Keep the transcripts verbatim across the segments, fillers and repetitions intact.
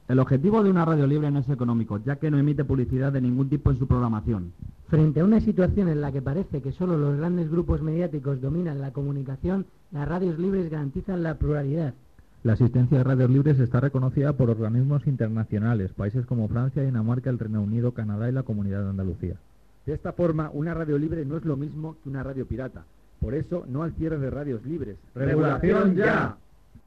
El objetivo de una radio libre no es económico, ya que no emite publicidad de ningún tipo en su programación. Frente a una situación en la que parece que solo los grandes grupos mediáticos dominan la comunicación, las radios libres garantizan la pluralidad. La existencia de radios libres está reconocida por organismos internacionales, países como Francia, Dinamarca, el Reino Unido, Canadá y la Comunidad de Andalucía. De esta forma, una radio libre no es lo mismo que una radio pirata. Por eso, no al cierre de radios libres. ¡Regulación ya!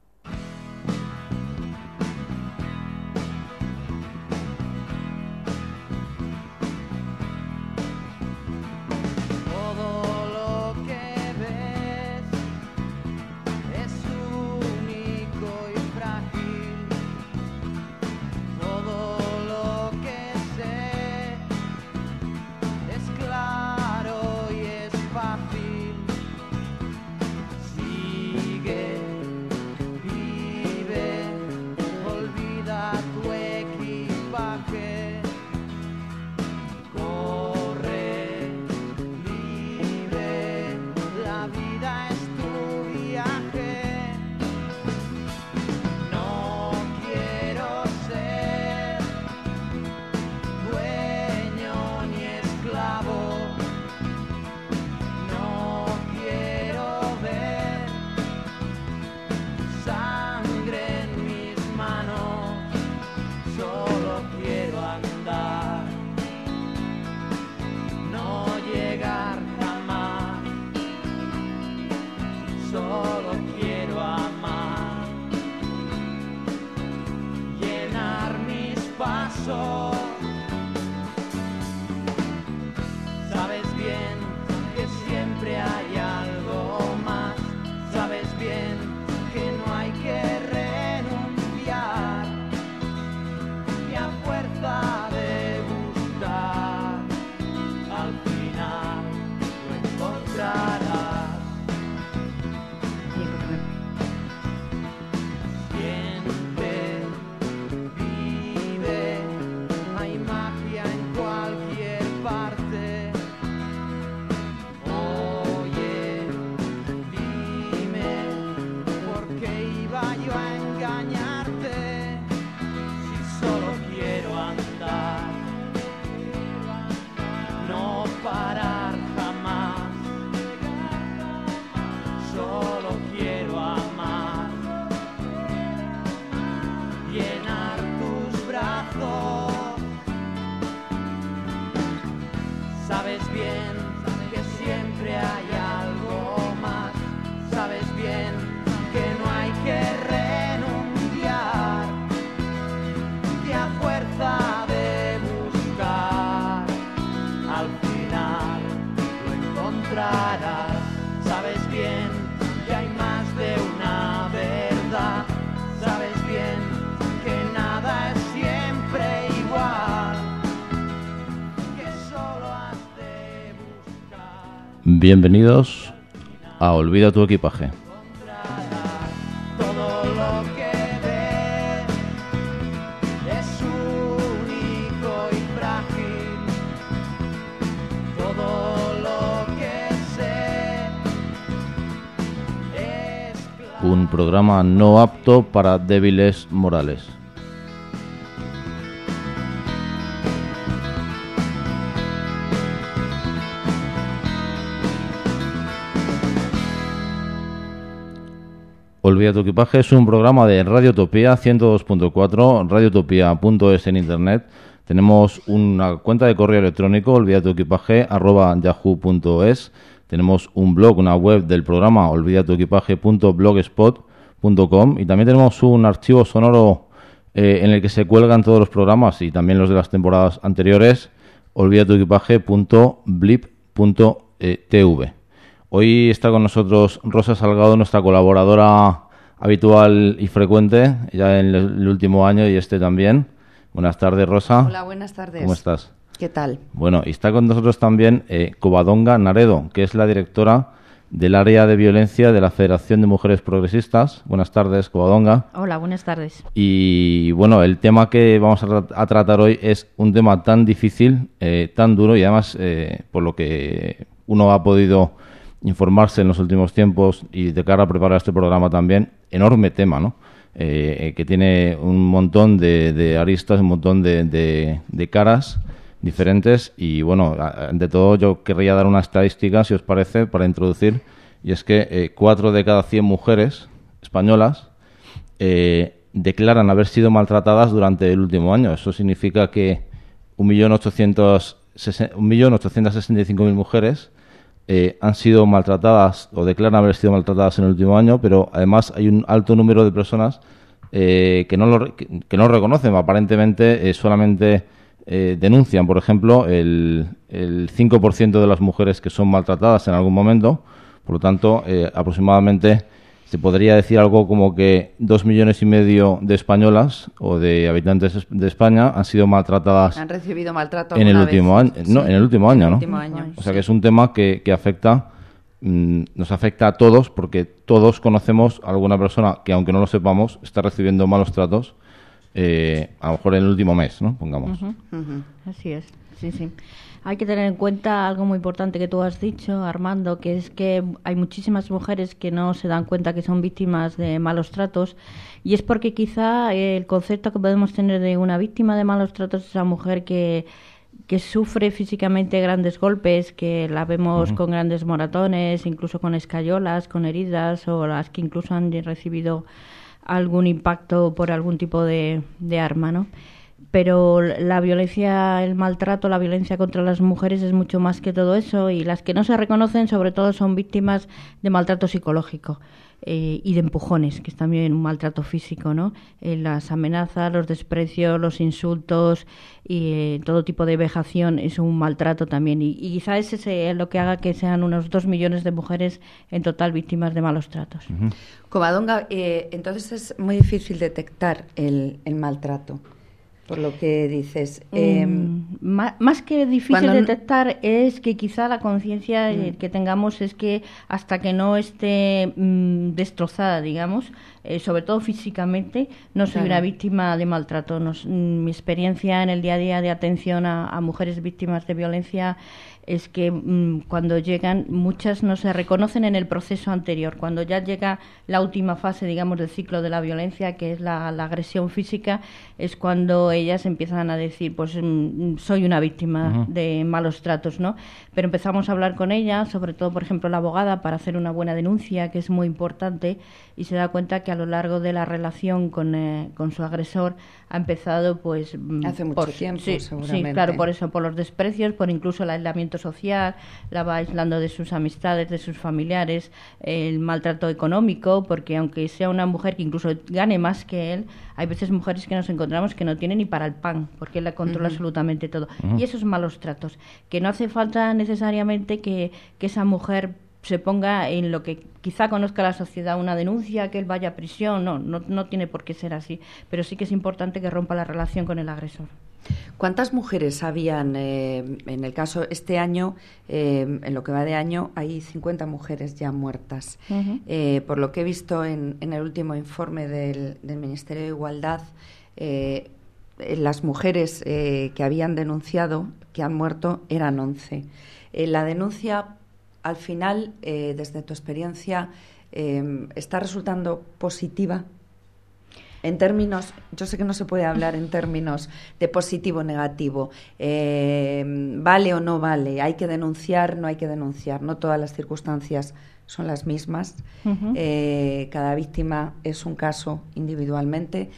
Bienvenidos a Olvida tu equipaje. Un programa no apto para débiles morales. Olvida tu equipaje es un programa de Radiotopía ciento dos punto cuatro, radiotopía punto es en internet. Tenemos una cuenta de correo electrónico, olvidatuequipaje arroba yahoo punto es. Tenemos un blog, una web del programa, olvidatuequipaje punto blogspot punto com. Y también tenemos un archivo sonoro eh, en el que se cuelgan todos los programas y también los de las temporadas anteriores, olvidatuequipaje punto blip punto tv. Hoy está con nosotros Rosa Salgado, nuestra colaboradora habitual y frecuente, ya en el último año y este también. Buenas tardes, Rosa. Hola, buenas tardes. ¿Cómo estás? ¿Qué tal? Bueno, y está con nosotros también eh, Covadonga Naredo, que es la directora del área de violencia de la Federación de Mujeres Progresistas. Buenas tardes, Covadonga. Hola, buenas tardes. Y bueno, el tema que vamos a, tra- a tratar hoy es un tema tan difícil, eh, tan duro y además, eh, por lo que uno ha podido informarse en los últimos tiempos y de cara a preparar este programa también, enorme tema, ¿no? Eh, eh, que tiene un montón de, de aristas, un montón de, de, de caras diferentes y, bueno, ante todo yo querría dar una estadística, si os parece, para introducir, y es que eh, cuatro de cada cien mujeres españolas eh, declaran haber sido maltratadas durante el último año. Eso significa que un millón ochocientos sesenta y cinco mil mujeres eh, han sido maltratadas o declaran haber sido maltratadas en el último año, pero además hay un alto número de personas eh, que, no lo, que, que no lo reconocen. Aparentemente eh, solamente eh, denuncian, por ejemplo, el, el cinco por ciento de las mujeres que son maltratadas en algún momento. Por lo tanto, eh, aproximadamente se podría decir algo como que dos millones y medio de españolas o de habitantes de España han sido maltratadas. Han recibido maltrato en el alguna último vez. año, no, Sí, en el último año, en el ¿no? último año, O sea que es un tema que, que afecta, mmm, nos afecta a todos, porque todos conocemos a alguna persona que, aunque no lo sepamos, está recibiendo malos tratos, eh, a lo mejor en el último mes, ¿no? Pongamos. Uh-huh. Uh-huh. Así es, sí, sí. Hay que tener en cuenta algo muy importante que tú has dicho, Armando, que es que hay muchísimas mujeres que no se dan cuenta que son víctimas de malos tratos, y es porque quizá el concepto que podemos tener de una víctima de malos tratos es esa mujer que, que sufre físicamente grandes golpes, que la vemos uh-huh. con grandes moratones, incluso con escayolas, con heridas, o las que incluso han recibido algún impacto por algún tipo de, de arma, ¿no? Pero la violencia, el maltrato, la violencia contra las mujeres es mucho más que todo eso, y las que no se reconocen sobre todo son víctimas de maltrato psicológico eh, y de empujones, que es también un maltrato físico, ¿no? Eh, las amenazas, los desprecios, los insultos y eh, todo tipo de vejación es un maltrato también, y, y quizá ese es lo que haga que sean unos dos millones de mujeres en total víctimas de malos tratos. Uh-huh. Covadonga, eh, entonces es muy difícil detectar el, el maltrato. Por lo que dices. Eh, mm, más, más que difícil cuando... detectar es que quizá la conciencia mm. que tengamos es que hasta que no esté mm, destrozada, digamos, eh, sobre todo físicamente, no soy claro. una víctima de maltrato. Nos, mm, mi experiencia en el día a día de atención a, a mujeres víctimas de violencia es que mmm, cuando llegan, muchas no se reconocen en el proceso anterior. Cuando ya llega la última fase, digamos, del ciclo de la violencia, que es la, la agresión física, es cuando ellas empiezan a decir, pues mmm, soy una víctima uh-huh. de malos tratos, ¿no? Pero empezamos a hablar con ellas, sobre todo, por ejemplo, la abogada, para hacer una buena denuncia, que es muy importante, y se da cuenta que a lo largo de la relación con, eh, con su agresor ha empezado, pues... Hace mucho por, tiempo, sí, seguramente. Sí, claro, por eso, por los desprecios, por incluso el aislamiento social, la va aislando de sus amistades, de sus familiares, el maltrato económico, porque aunque sea una mujer que incluso gane más que él, hay veces mujeres que nos encontramos que no tienen ni para el pan, porque él la controla uh-huh. absolutamente todo. Uh-huh. Y esos malos tratos, que no hace falta necesariamente que, que esa mujer se ponga en lo que quizá conozca la sociedad, una denuncia, que él vaya a prisión, no, no, no tiene por qué ser así, pero sí que es importante que rompa la relación con el agresor. ¿Cuántas mujeres habían, eh, en el caso, este año, eh, en lo que va de año, hay cincuenta mujeres ya muertas? Uh-huh. Eh, por lo que he visto en, en el último informe del, del Ministerio de Igualdad, eh, las mujeres eh, que habían denunciado, que han muerto, eran once. Eh, la denuncia, al final, eh, desde tu experiencia, eh, ¿está resultando positiva? En términos, yo sé que no se puede hablar en términos de positivo o negativo, eh, vale o no vale, hay que denunciar, no hay que denunciar, no todas las circunstancias son las mismas, uh-huh. eh, cada víctima es un caso individualmente,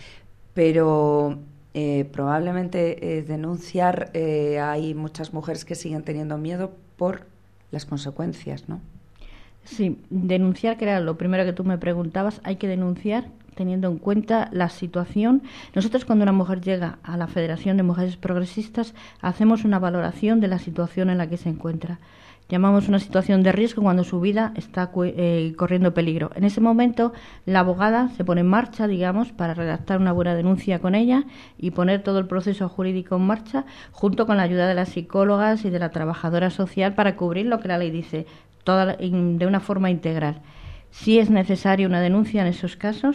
pero eh, probablemente eh, denunciar, eh, hay muchas mujeres que siguen teniendo miedo por las consecuencias, ¿no? Sí, denunciar, que era lo primero que tú me preguntabas, hay que denunciar teniendo en cuenta la situación. Nosotros, cuando una mujer llega a la Federación de Mujeres Progresistas, hacemos una valoración de la situación en la que se encuentra. Llamamos una situación de riesgo cuando su vida está eh, corriendo peligro. En ese momento, la abogada se pone en marcha, digamos, para redactar una buena denuncia con ella y poner todo el proceso jurídico en marcha, junto con la ayuda de las psicólogas y de la trabajadora social, para cubrir lo que la ley dice, toda, de una forma integral. Si es necesaria una denuncia en esos casos,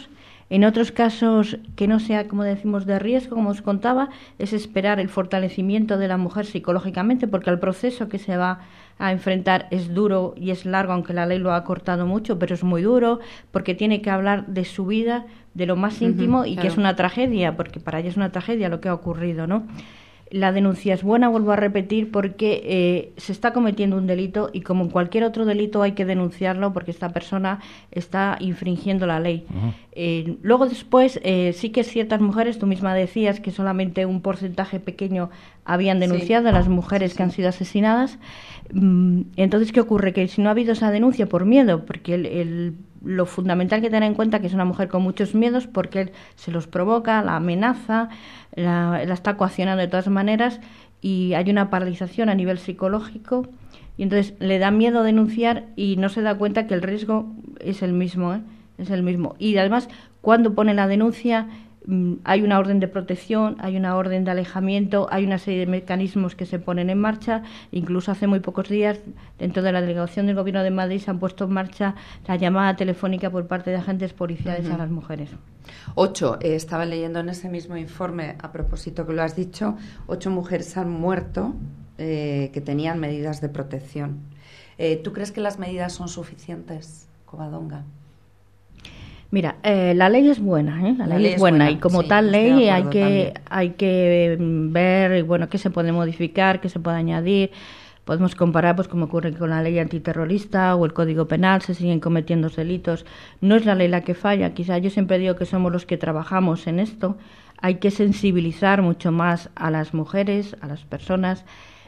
En otros casos, que no sea, como decimos, de riesgo, como os contaba, es esperar el fortalecimiento de la mujer psicológicamente, porque el proceso que se va a enfrentar es duro y es largo, aunque la ley lo ha cortado mucho, pero es muy duro, porque tiene que hablar de su vida, de lo más íntimo, uh-huh, y claro, que es una tragedia, porque para ella es una tragedia lo que ha ocurrido, ¿no? La denuncia es buena, vuelvo a repetir, porque eh, se está cometiendo un delito y como en cualquier otro delito hay que denunciarlo porque esta persona está infringiendo la ley. Uh-huh. Eh, luego después eh, sí que ciertas mujeres, tú misma decías que solamente un porcentaje pequeño habían denunciado, sí, a las mujeres sí, que han sido asesinadas. Entonces, ¿qué ocurre? Que si no ha habido esa denuncia por miedo, porque el, el, lo fundamental que tener en cuenta que es una mujer con muchos miedos porque él se los provoca, la amenaza, la, la está coaccionando de todas maneras y hay una paralización a nivel psicológico y entonces le da miedo denunciar y no se da cuenta que el riesgo es el mismo, ¿eh? Es el mismo. Y además, cuando pone la denuncia, hay una orden de protección, hay una orden de alejamiento, hay una serie de mecanismos que se ponen en marcha. Incluso hace muy pocos días, dentro de la delegación del Gobierno de Madrid, se han puesto en marcha la llamada telefónica por parte de agentes policiales uh-huh. a las mujeres. Ocho, eh, estaba leyendo en ese mismo informe, a propósito que lo has dicho, ocho mujeres han muerto eh, que tenían medidas de protección. Eh, ¿Tú crees que las medidas son suficientes, Covadonga? Mira, eh, la ley es buena, ¿eh? La, la ley, ley es buena, buena y como sí, tal ley hay que también. hay que ver, bueno, qué se puede modificar, qué se puede añadir. Podemos comparar, pues como ocurre con la ley antiterrorista o el Código Penal, se siguen cometiendo delitos. No es la ley la que falla, quizá yo siempre digo que somos los que trabajamos en esto. Hay que sensibilizar mucho más a las mujeres, a las personas.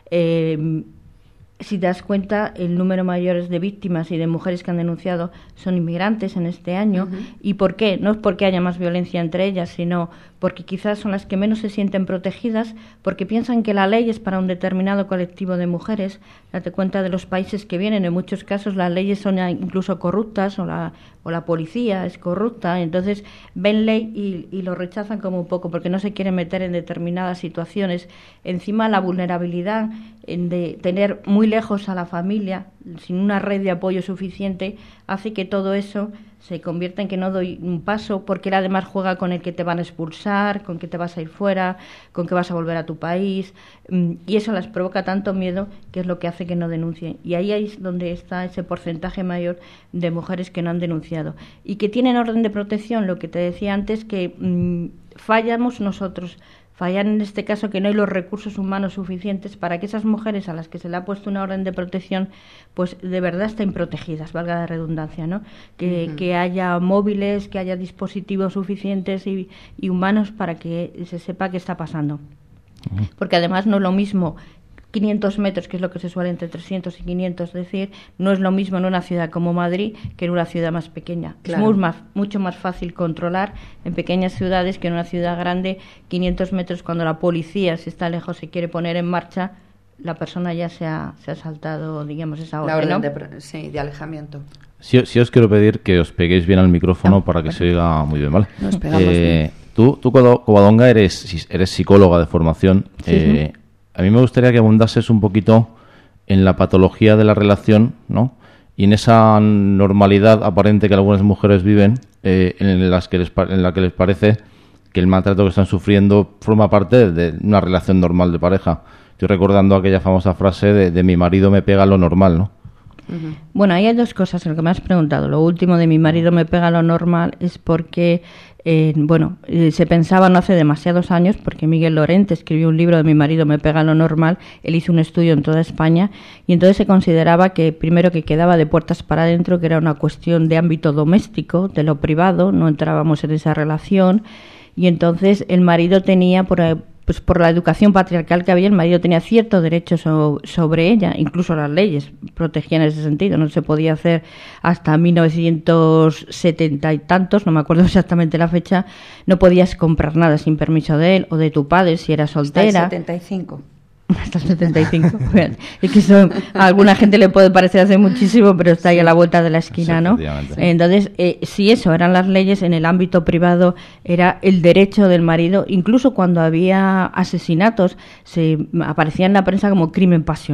Eh, Si te das cuenta, el número mayor de víctimas y de mujeres que han denunciado son inmigrantes en este año. Uh-huh. ¿Y por qué? No es porque haya más violencia entre ellas, sino porque quizás son las que menos se sienten protegidas, porque piensan que la ley es para un determinado colectivo de mujeres. Date cuenta de los países que vienen. En muchos casos las leyes son incluso corruptas o la, o la policía es corrupta. Entonces ven ley y, y lo rechazan como un poco porque no se quieren meter en determinadas situaciones. Encima la vulnerabilidad de tener muy lejos a la familia, sin una red de apoyo suficiente, hace que todo eso se convierta en que no doy un paso, porque él además juega con el que te van a expulsar, con que te vas a ir fuera, con que vas a volver a tu país, y eso les provoca tanto miedo que es lo que hace que no denuncien. Y ahí es donde está ese porcentaje mayor de mujeres que no han denunciado. Y que tienen orden de protección, lo que te decía antes, que mmm, fallamos nosotros. Fallan en este caso que no hay los recursos humanos suficientes para que esas mujeres a las que se le ha puesto una orden de protección, pues de verdad estén protegidas, valga la redundancia, ¿no? Que, uh-huh. que haya móviles, que haya dispositivos suficientes y, y humanos para que se sepa qué está pasando. Uh-huh. Porque además no es lo mismo quinientos metros, que es lo que se suele entre trescientos y quinientos decir, no es lo mismo en una ciudad como Madrid que en una ciudad más pequeña. Claro. Es muy más, mucho más fácil controlar en pequeñas ciudades que en una ciudad grande. Quinientos metros, cuando la policía, si está lejos, se quiere poner en marcha, la persona ya se ha, se ha saltado, digamos, esa orden, la orden, ¿no? de, sí, de alejamiento. Sí, sí os quiero pedir que os peguéis bien al micrófono no, para que perfecto. Se oiga muy bien, ¿vale? Nos pegamos eh, bien. Tú, tú, Covadonga, eres, eres psicóloga de formación. Sí, eh, sí. A mí me gustaría que abundases un poquito en la patología de la relación, ¿no? Y en esa normalidad aparente que algunas mujeres viven, eh, en, las que les, en la que les parece que el maltrato que están sufriendo forma parte de una relación normal de pareja. Estoy recordando aquella famosa frase de, de mi marido me pega lo normal, ¿no? Uh-huh. Bueno, ahí hay dos cosas en lo que me has preguntado. Lo último de mi marido me pega lo normal es porque, eh, bueno, eh, se pensaba no hace demasiados años, porque Miguel Lorente escribió un libro de Mi marido me pega lo normal, él hizo un estudio en toda España y entonces se consideraba que primero que quedaba de puertas para adentro, que era una cuestión de ámbito doméstico, de lo privado, no entrábamos en esa relación y entonces el marido tenía por pues por la educación patriarcal que había, el marido tenía cierto derecho so, sobre ella, incluso las leyes protegían en ese sentido, no se podía hacer hasta mil novecientos setenta y tantos, no me acuerdo exactamente la fecha, no podías comprar nada sin permiso de él o de tu padre si eras soltera. Hasta el setenta y cinco. Hasta el setenta y cinco. Es que eso a alguna gente le puede parecer hace muchísimo, pero está ahí a la vuelta de la esquina, ¿no? Entonces, eh, si eso eran las leyes, en el ámbito privado era el derecho del marido, incluso cuando había asesinatos, se aparecía en la prensa como crimen pasional.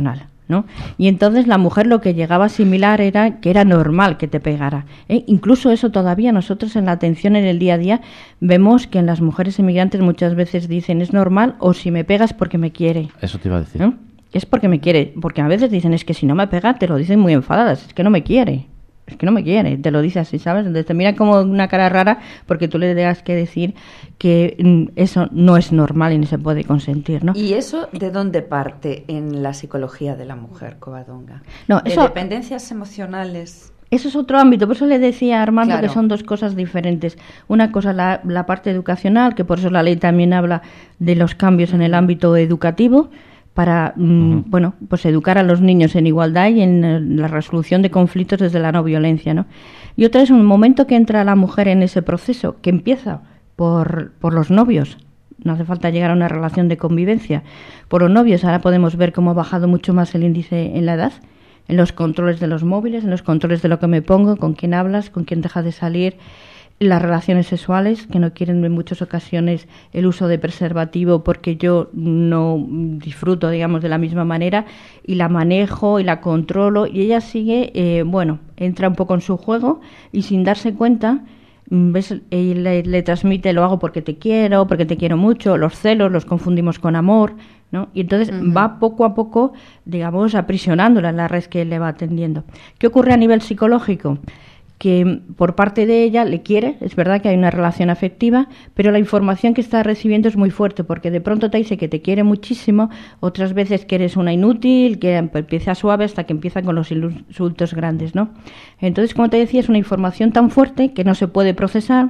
¿no? Y entonces la mujer lo que llegaba a asimilar era que era normal que te pegara, ¿eh? Incluso eso todavía nosotros en la atención en el día a día vemos que en las mujeres inmigrantes muchas veces dicen es normal o si me pegas porque me quiere. Eso te iba a decir. ¿No? Es porque me quiere, porque a veces dicen es que si no me pega te lo dicen muy enfadadas, es que no me quiere. Es que no me quiere, te lo dice así, ¿sabes? Entonces te mira como una cara rara porque tú le tengas que decir que mm, eso no es normal y no se puede consentir, ¿no? ¿Y eso de dónde parte en la psicología de la mujer, Covadonga? No, ¿De eso, dependencias emocionales? Eso es otro ámbito, por eso le decía a Armando Claro. que son dos cosas diferentes. Una cosa la, la parte educacional, que por eso la ley también habla de los cambios en el ámbito educativo, para mm, Ujú. bueno, pues educar a los niños en igualdad y en eh, la resolución de conflictos desde la no violencia, ¿no? Y otra es un momento que entra la mujer en ese proceso, que empieza por, por los novios. No hace falta llegar a una relación de convivencia. Por los novios ahora podemos ver cómo ha bajado mucho más el índice en la edad, en los controles de los móviles, en los controles de lo que me pongo, con quién hablas, con quién dejas de salir, las relaciones sexuales, que no quieren en muchas ocasiones el uso de preservativo porque yo no disfruto, digamos, de la misma manera y la manejo y la controlo y ella sigue, eh, bueno, entra un poco en su juego y sin darse cuenta, ves, eh, le, le transmite lo hago porque te quiero, porque te quiero mucho, los celos los confundimos con amor, ¿no? Y entonces Ujú. va poco a poco, digamos, aprisionándola en la red que le va atendiendo. ¿Qué ocurre a nivel psicológico? Que por parte de ella le quiere, es verdad que hay una relación afectiva, pero la información que está recibiendo es muy fuerte, porque de pronto te dice que te quiere muchísimo, otras veces que eres una inútil, que empieza suave hasta que empieza con los insultos grandes, ¿no? Entonces, como te decía, es una información tan fuerte que no se puede procesar,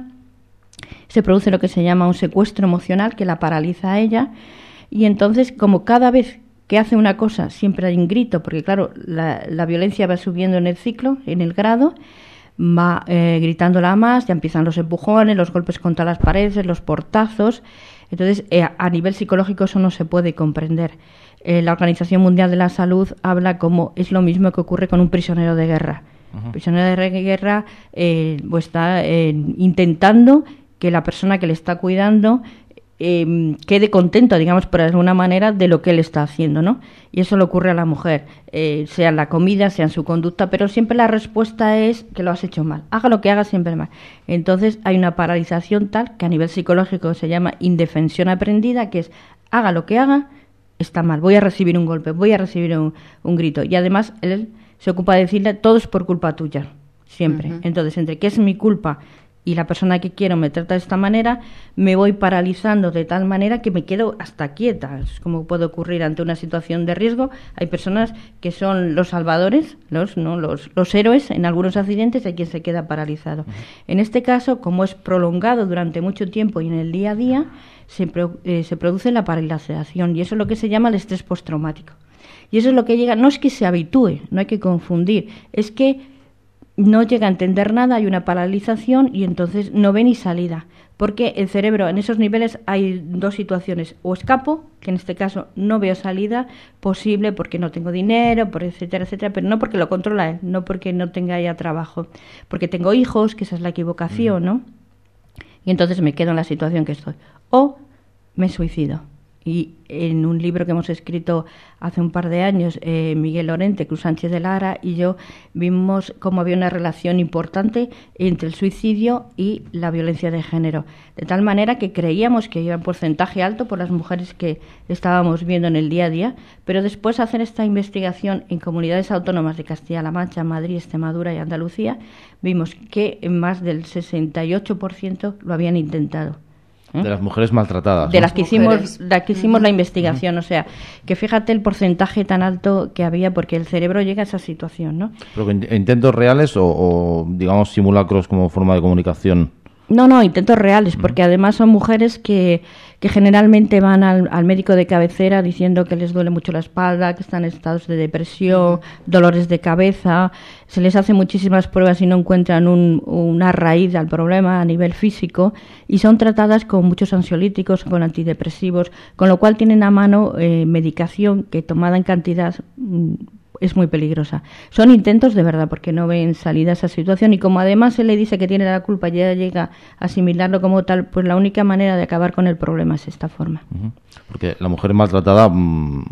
se produce lo que se llama un secuestro emocional que la paraliza a ella, y entonces, como cada vez que hace una cosa siempre hay un grito, porque claro, la, la violencia va subiendo en el ciclo, en el grado, va eh, gritándola más, ya empiezan los empujones, los golpes contra las paredes, los portazos. Entonces, eh, a nivel psicológico eso no se puede comprender. Eh, la Organización Mundial de la Salud habla como es lo mismo que ocurre con un prisionero de guerra. Ajá. El prisionero de guerra eh, pues está eh, intentando que la persona que le está cuidando eh, quede contento, digamos, por alguna manera, de lo que él está haciendo, ¿no? Y eso le ocurre a la mujer, eh, sea en la comida, sea en su conducta, pero siempre la respuesta es que lo has hecho mal. Haga lo que haga, siempre mal. Entonces hay una paralización tal que a nivel psicológico se llama indefensión aprendida, que es haga lo que haga, está mal, voy a recibir un golpe, voy a recibir un, un grito. Y además él se ocupa de decirle todo es por culpa tuya, siempre. Ujú. Entonces, entre que es mi culpa y la persona que quiero me trata de esta manera, me voy paralizando de tal manera que me quedo hasta quieta. Es como puede ocurrir ante una situación de riesgo. Hay personas que son los salvadores, los, ¿no? los, los héroes en algunos accidentes, hay quien se queda paralizado. Uh-huh. En este caso, como es prolongado durante mucho tiempo y en el día a día, se, pro, eh, se produce la paralización y eso es lo que se llama el estrés postraumático. Y eso es lo que llega, no es que se habitúe, no hay que confundir, es que no llega a entender nada, hay una paralización y entonces no ve ni salida. Porque el cerebro, en esos niveles hay dos situaciones. O escapo, que en este caso no veo salida posible porque no tengo dinero, por etcétera, etcétera, pero no porque lo controla él, no porque no tenga ya trabajo. Porque tengo hijos, que esa es la equivocación, ¿no? Y entonces me quedo en la situación que estoy. O me suicido. Y en un libro que hemos escrito hace un par de años, eh, Miguel Lorente, Cruz Sánchez de Lara y yo vimos cómo había una relación importante entre el suicidio y la violencia de género. De tal manera que creíamos que iba un porcentaje alto por las mujeres que estábamos viendo en el día a día, pero después de hacer esta investigación en comunidades autónomas de Castilla-La Mancha, Madrid, Extremadura y Andalucía, vimos que más del sesenta y ocho por ciento lo habían intentado. De las mujeres maltratadas. De ¿no? las que hicimos, de las que hicimos uh-huh. la investigación, uh-huh. o sea, que fíjate el porcentaje tan alto que había porque el cerebro llega a esa situación, ¿no? ¿Pero que intentos reales o, o, digamos, simulacros como forma de comunicación? No, no, intentos reales, porque uh-huh. además son mujeres que, que generalmente van al, al médico de cabecera diciendo que les duele mucho la espalda, que están en estados de depresión, uh-huh. dolores de cabeza, se les hace muchísimas pruebas y no encuentran un, una raíz al problema a nivel físico y son tratadas con muchos ansiolíticos, con antidepresivos, con lo cual tienen a mano eh, medicación que tomada en cantidad mm, es muy peligrosa. Son intentos de verdad porque no ven salida a esa situación y como además se le dice que tiene la culpa y ella llega a asimilarlo como tal, pues la única manera de acabar con el problema es esta forma. Uh-huh. Porque la mujer maltratada mmm,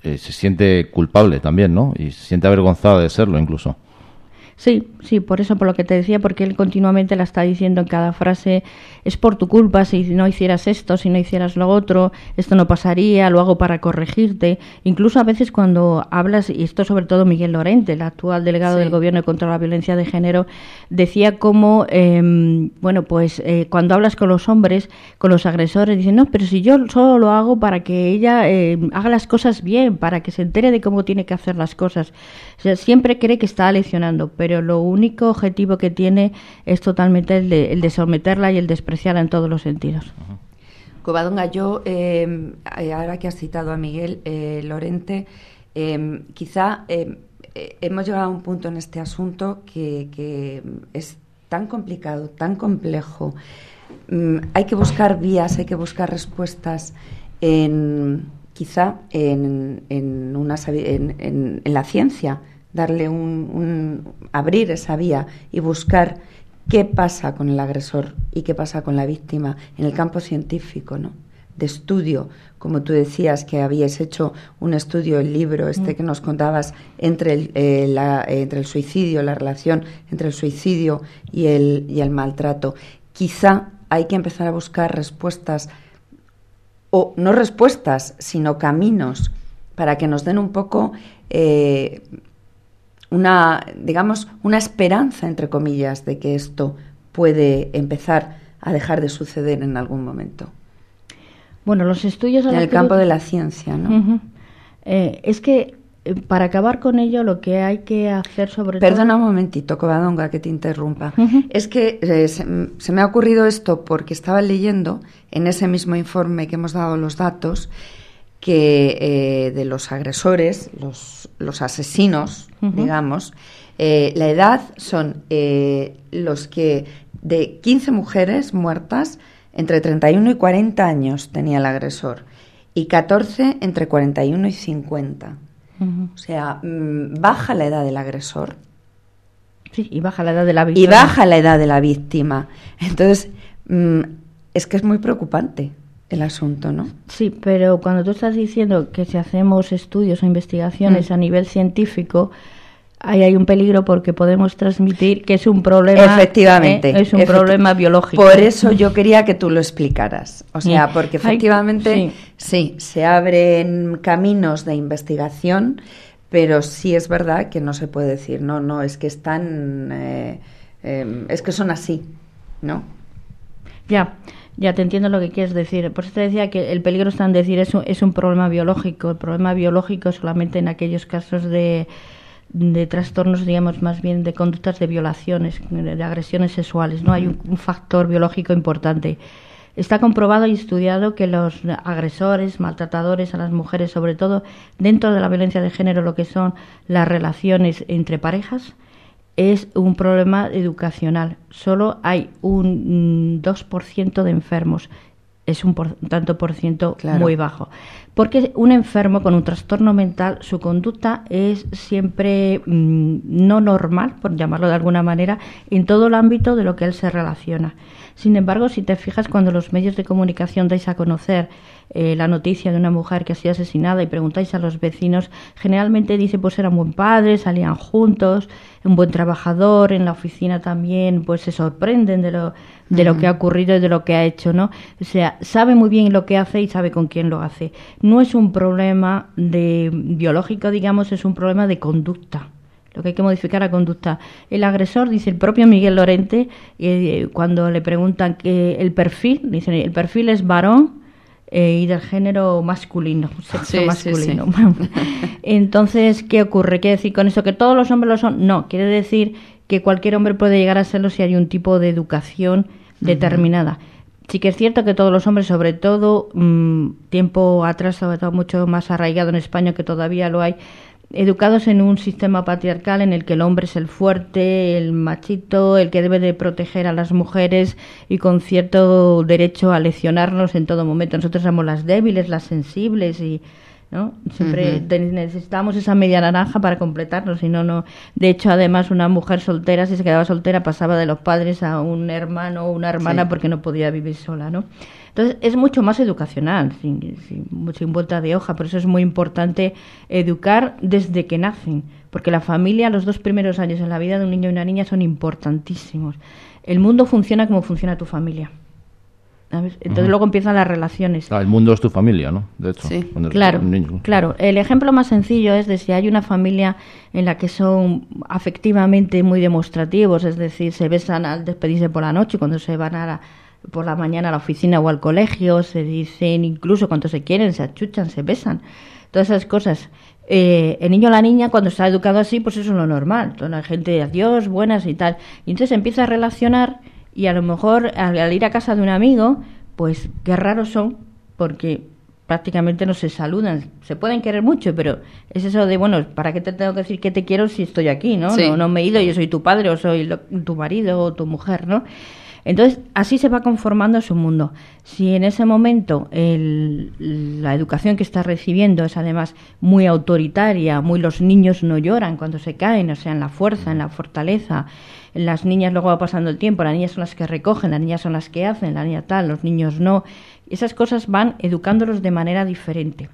eh, se siente culpable también, ¿no? Y se siente avergonzada de serlo incluso. Sí, sí, por eso, por lo que te decía, porque él continuamente la está diciendo en cada frase, es por tu culpa, si no hicieras esto, si no hicieras lo otro, esto no pasaría, lo hago para corregirte. Incluso a veces cuando hablas, y esto sobre todo Miguel Lorente, el actual delegado sí. del Gobierno contra la Violencia de Género, decía como, eh, bueno, pues eh, cuando hablas con los hombres, con los agresores, dicen, no, pero si yo solo lo hago para que ella eh, haga las cosas bien, para que se entere de cómo tiene que hacer las cosas. O sea, siempre cree que está leccionando, pero lo único objetivo que tiene es totalmente el de, el de someterla y el despreciarla en todos los sentidos. Covadonga, yo, eh, ahora que has citado a Miguel eh, Lorente, eh, quizá eh, eh, hemos llegado a un punto en este asunto que, que es tan complicado, tan complejo. Mm, hay que buscar vías, hay que buscar respuestas en, quizá en, en, una, en, en, en la ciencia, darle un, un abrir esa vía y buscar qué pasa con el agresor y qué pasa con la víctima en el campo científico, ¿no? De estudio, como tú decías que habíais hecho un estudio, el libro este mm. que nos contabas entre el, eh, la, eh, entre el suicidio, la relación entre el suicidio y el, y el maltrato. Quizá hay que empezar a buscar respuestas, o no respuestas, sino caminos para que nos den un poco eh, una, digamos, una esperanza, entre comillas, de que esto puede empezar a dejar de suceder en algún momento. Bueno, los estudios... En el campo de la ciencia, ¿no? Uh-huh. eh, es que eh, para acabar con ello lo que hay que hacer sobre Perdona todo... Perdona un momentito, Covadonga, que te interrumpa. Uh-huh. Es que eh, se, se me ha ocurrido esto porque estaba leyendo en ese mismo informe que hemos dado los datos que eh, de los agresores, los, los asesinos, uh-huh. digamos, eh, la edad son eh, los que de quince mujeres muertas, entre treinta y uno y cuarenta años tenía el agresor, y catorce entre cuarenta y uno y cincuenta. Uh-huh. O sea, mmm, baja la edad del agresor. Sí, y baja la edad de la víctima. Y baja la edad de la víctima. Entonces, mmm, es que es muy preocupante el asunto, ¿no? Sí, pero cuando tú estás diciendo que si hacemos estudios o investigaciones mm. a nivel científico, ahí hay un peligro porque podemos transmitir que es un problema. Efectivamente. ¿eh? Es un efecti- problema biológico. Por eso yo quería que tú lo explicaras. O sea, porque efectivamente Ay, sí. sí, se abren caminos de investigación, pero sí es verdad que no se puede decir, no, no, es que están, eh, eh, es que son así, ¿no? Ya. Ya te entiendo lo que quieres decir. Por eso te decía que el peligro está en decir eso es un problema biológico. El problema biológico solamente en aquellos casos de, de trastornos, digamos, más bien de conductas de violaciones, de agresiones sexuales. No hay un, un factor biológico importante. Está comprobado y estudiado que los agresores, maltratadores a las mujeres, sobre todo dentro de la violencia de género, lo que son las relaciones entre parejas, es un problema educacional. Solo hay un dos por ciento de enfermos. Es un por, tanto por ciento claro. muy bajo. Porque un enfermo con un trastorno mental, su conducta es siempre mmm, no normal, por llamarlo de alguna manera, en todo el ámbito de lo que él se relaciona. Sin embargo, si te fijas, cuando los medios de comunicación dais a conocer eh, la noticia de una mujer que ha sido asesinada y preguntáis a los vecinos, generalmente dicen pues era un buen padre, salían juntos, un buen trabajador, en la oficina también pues se sorprenden de lo de uh-huh. lo que ha ocurrido y de lo que ha hecho, ¿no? O sea, sabe muy bien lo que hace y sabe con quién lo hace. No es un problema de biológico, digamos, es un problema de conducta. Lo que hay que modificar la conducta. El agresor, dice el propio Miguel Lorente, eh, cuando le preguntan que el perfil, dicen el perfil es varón eh, y del género masculino, sexo sí, masculino. Sí, sí. Entonces, ¿qué ocurre? ¿Quiere decir con eso que todos los hombres lo son? No, quiere decir que cualquier hombre puede llegar a serlo si hay un tipo de educación determinada. Uh-huh. Sí que es cierto que todos los hombres, sobre todo mmm, tiempo atrás, sobre todo mucho más arraigado en España, que todavía lo hay, educados en un sistema patriarcal en el que el hombre es el fuerte, el machito, el que debe de proteger a las mujeres y con cierto derecho a leccionarnos en todo momento. Nosotros somos las débiles, las sensibles y ¿no? Siempre Ujú. te- necesitamos esa media naranja para completarlo, si no, no. De hecho, además, una mujer soltera, si se quedaba soltera, pasaba de los padres a un hermano o una hermana Sí. porque no podía vivir sola, ¿no? Entonces, es mucho más educacional, sin, sin, sin vuelta de hoja. Por eso es muy importante educar desde que nacen, porque la familia, los dos primeros años en la vida de un niño y una niña son importantísimos. El mundo funciona como funciona tu familia, ¿sabes? Entonces Ujú. luego empiezan las relaciones. Ah, el mundo es tu familia, ¿no? De hecho, Sí. cuando eres Claro, un niño. claro. El ejemplo más sencillo es de si hay una familia en la que son afectivamente muy demostrativos, es decir, se besan al despedirse por la noche, cuando se van a la, por la mañana a la oficina o al colegio, se dicen incluso cuando se quieren, se achuchan, se besan, todas esas cosas. Eh, el niño o la niña, cuando está educado así, pues eso es lo normal. Toda la gente, adiós, buenas y tal. Y entonces empieza a relacionar y a lo mejor al, al ir a casa de un amigo, pues qué raros son, porque prácticamente no se saludan. Se pueden querer mucho, pero es eso de, bueno, ¿para qué te tengo que decir que te quiero si estoy aquí, no? Sí. No, no me he ido, yo soy tu padre o soy lo- tu marido o tu mujer, ¿no? Entonces, así se va conformando su mundo. Si en ese momento el- la educación que está recibiendo es además muy autoritaria, muy los niños no lloran cuando se caen, o sea, en la fuerza, en la fortaleza, las niñas luego va pasando el tiempo, las niñas son las que recogen, las niñas son las que hacen, la niña tal, los niños no. Esas cosas van educándolos de manera diferente.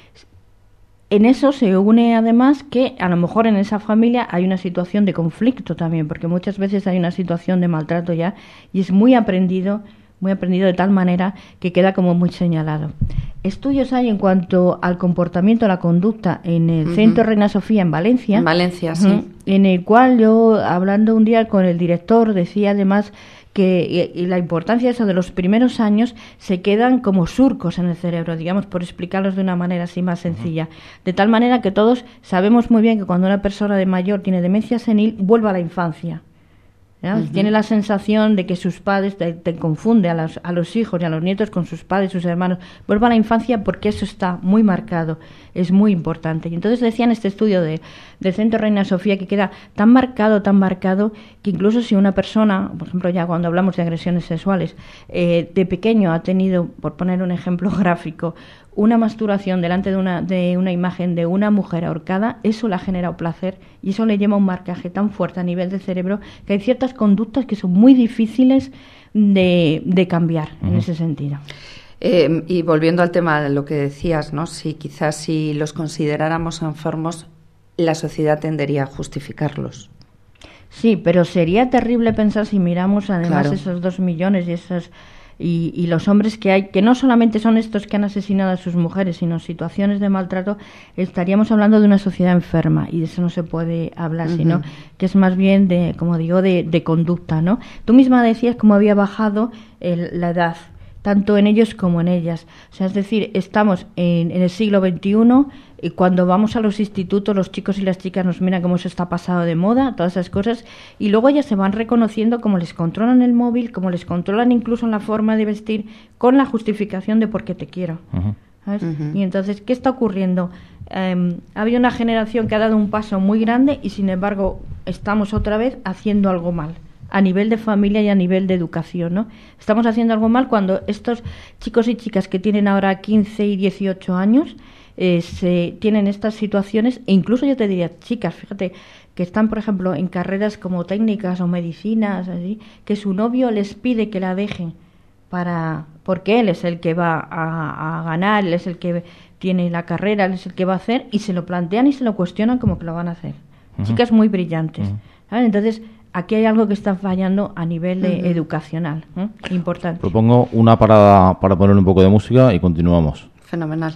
En eso se une además que a lo mejor en esa familia hay una situación de conflicto también, porque muchas veces hay una situación de maltrato ya y es muy aprendido, muy aprendido de tal manera que queda como muy señalado. Estudios hay en cuanto al comportamiento, la conducta en el Ujú. Centro Reina Sofía en Valencia. En Valencia, sí. Ujú, en el cual yo, hablando un día con el director, decía además que y, y la importancia de eso de los primeros años se quedan como surcos en el cerebro, digamos, por explicarlos de una manera así más sencilla. De tal manera que todos sabemos muy bien que cuando una persona de mayor tiene demencia senil, vuelve a la infancia. ¿Ya? Ujú. Tiene la sensación de que sus padres, te, te confunde a los, a los hijos y a los nietos con sus padres, sus hermanos. Vuelve a la infancia porque eso está muy marcado, es muy importante. Y entonces decían este estudio de, del Centro Reina Sofía que queda tan marcado, tan marcado, que incluso si una persona, por ejemplo ya cuando hablamos de agresiones sexuales, eh, de pequeño ha tenido, por poner un ejemplo gráfico, una masturbación delante de una, de una imagen de una mujer ahorcada, eso le ha generado placer y eso le lleva un marcaje tan fuerte a nivel del cerebro que hay ciertas conductas que son muy difíciles de, de cambiar en Ujú. ese sentido. Eh, y volviendo al tema de lo que decías, ¿no? Si quizás si los consideráramos enfermos, la sociedad tendería a justificarlos. Sí, pero sería terrible pensar si miramos además Claro. esos dos millones y esas y, y los hombres que hay, que no solamente son estos que han asesinado a sus mujeres, sino situaciones de maltrato, estaríamos hablando de una sociedad enferma y de eso no se puede hablar, Ujú. sino que es más bien de, como digo, de, de conducta, ¿no? Tú misma decías cómo había bajado el- la edad, tanto en ellos como en ellas. O sea, es decir, estamos en, en el siglo veintiuno y cuando vamos a los institutos los chicos y las chicas nos miran cómo eso está pasado de moda, todas esas cosas, y luego ellas se van reconociendo cómo les controlan el móvil, cómo les controlan incluso en la forma de vestir, con la justificación de por qué te quiero. Ujú. ¿Sabes? Ujú. Y entonces, ¿qué está ocurriendo? Eh, ha habido una generación que ha dado un paso muy grande y sin embargo estamos otra vez haciendo algo mal a nivel de familia y a nivel de educación, ¿no? Estamos haciendo algo mal cuando estos chicos y chicas que tienen ahora quince y dieciocho años eh, se tienen estas situaciones, e incluso yo te diría, chicas, fíjate, que están, por ejemplo, en carreras como técnicas o medicinas, así, que su novio les pide que la dejen para porque él es el que va a, a ganar, él es el que tiene la carrera, él es el que va a hacer, y se lo plantean y se lo cuestionan como que lo van a hacer. Ujú. Chicas muy brillantes. Ujú. ¿Saben? Entonces, aquí hay algo que está fallando a nivel de Ujú. educacional, ¿eh? Importante. Propongo una parada para poner un poco de música y continuamos. Fenomenal.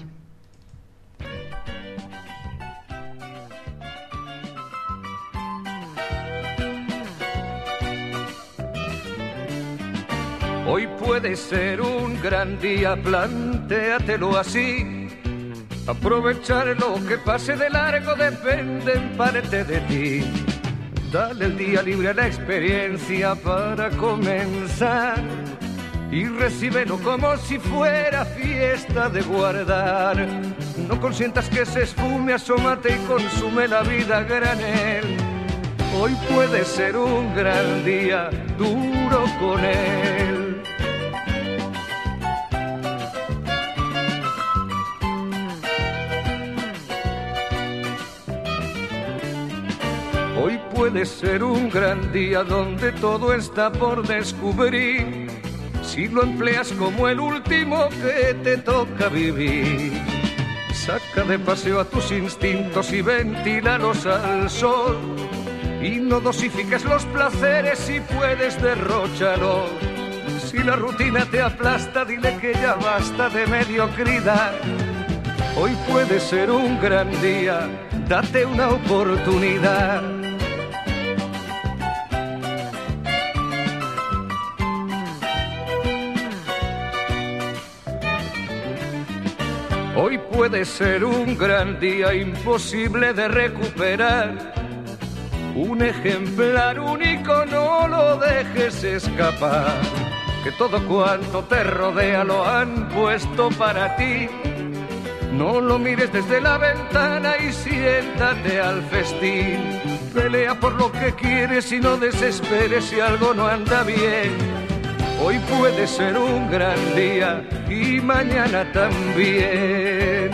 Hoy puede ser un gran día, plantéatelo así. Aprovechar lo que pase de largo depende en parte de ti. Dale el día libre a la experiencia para comenzar y recíbelo como si fuera fiesta de guardar. No consientas que se esfume, asómate y consume la vida a granel. Hoy puede ser un gran día, duro con él. puede ser un gran día donde todo está por descubrir, si lo empleas como el último que te toca vivir. Saca de paseo a tus instintos y ventílalos al sol, y no dosifiques los placeres si puedes derróchalos. Si la rutina te aplasta, dile que ya basta de mediocridad. Hoy puede ser un gran día, date una oportunidad. Hoy puede ser un gran día imposible de recuperar. Un ejemplar único, no lo dejes escapar. Que todo cuanto te rodea lo han puesto para ti. No lo mires desde la ventana y siéntate al festín. Pelea por lo que quieres y no desesperes si algo no anda bien. Hoy puede ser un gran día y mañana también.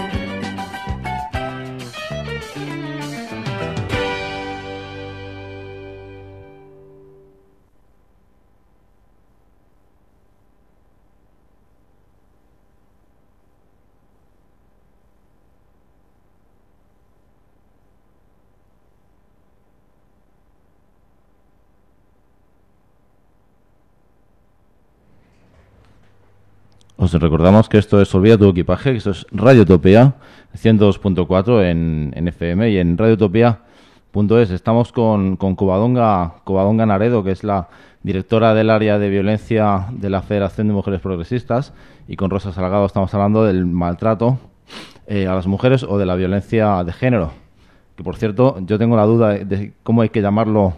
Os recordamos que esto es Olvida tu equipaje, que esto es Radiotopía ciento dos punto cuatro en, en F M y en radiotopía punto es. Estamos con, con Covadonga, Covadonga Naredo, que es la directora del área de violencia de la Federación de Mujeres Progresistas, y con Rosa Salgado estamos hablando del maltrato eh, a las mujeres o de la violencia de género. Que, por cierto, yo tengo la duda de cómo hay que llamarlo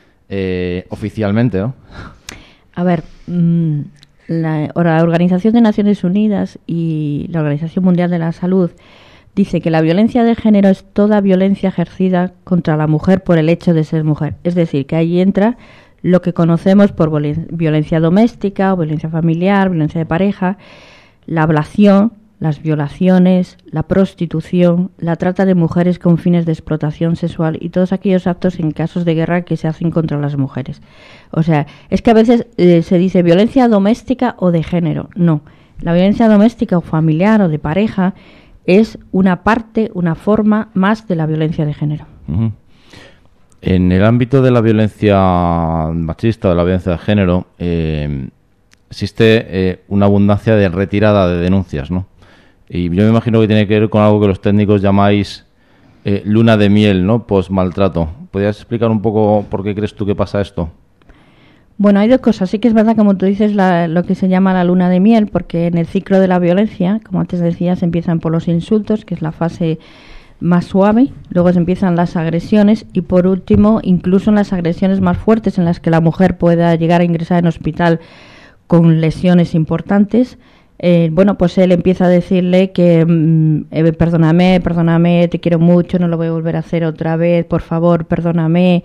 eh, oficialmente, ¿no? A ver... Mmm... La, la Organización de Naciones Unidas y la Organización Mundial de la Salud dice que la violencia de género es toda violencia ejercida contra la mujer por el hecho de ser mujer. Es decir, que ahí entra lo que conocemos por violencia doméstica, o violencia familiar, violencia de pareja, la ablación, las violaciones, la prostitución, la trata de mujeres con fines de explotación sexual y todos aquellos actos en casos de guerra que se hacen contra las mujeres. O sea, es que a veces eh, se dice violencia doméstica o de género. No, la violencia doméstica o familiar o de pareja es una parte, una forma más de la violencia de género. Uh-huh. En el ámbito de la violencia machista o de la violencia de género, eh, existe eh, una abundancia de retirada de denuncias, ¿no? Y yo me imagino que tiene que ver con algo que los técnicos llamáis eh, luna de miel, ¿no? Post-maltrato. ¿Podrías explicar un poco por qué crees tú que pasa esto? Bueno, hay dos cosas. Sí que es verdad, como tú dices, la, lo que se llama la luna de miel, porque en el ciclo de la violencia, como antes decías, empiezan por los insultos, que es la fase más suave, luego se empiezan las agresiones y, por último, incluso en las agresiones más fuertes, en las que la mujer pueda llegar a ingresar en hospital con lesiones importantes, eh, bueno, pues él empieza a decirle que mm, eh, perdóname, perdóname, te quiero mucho, no lo voy a volver a hacer otra vez, por favor, perdóname.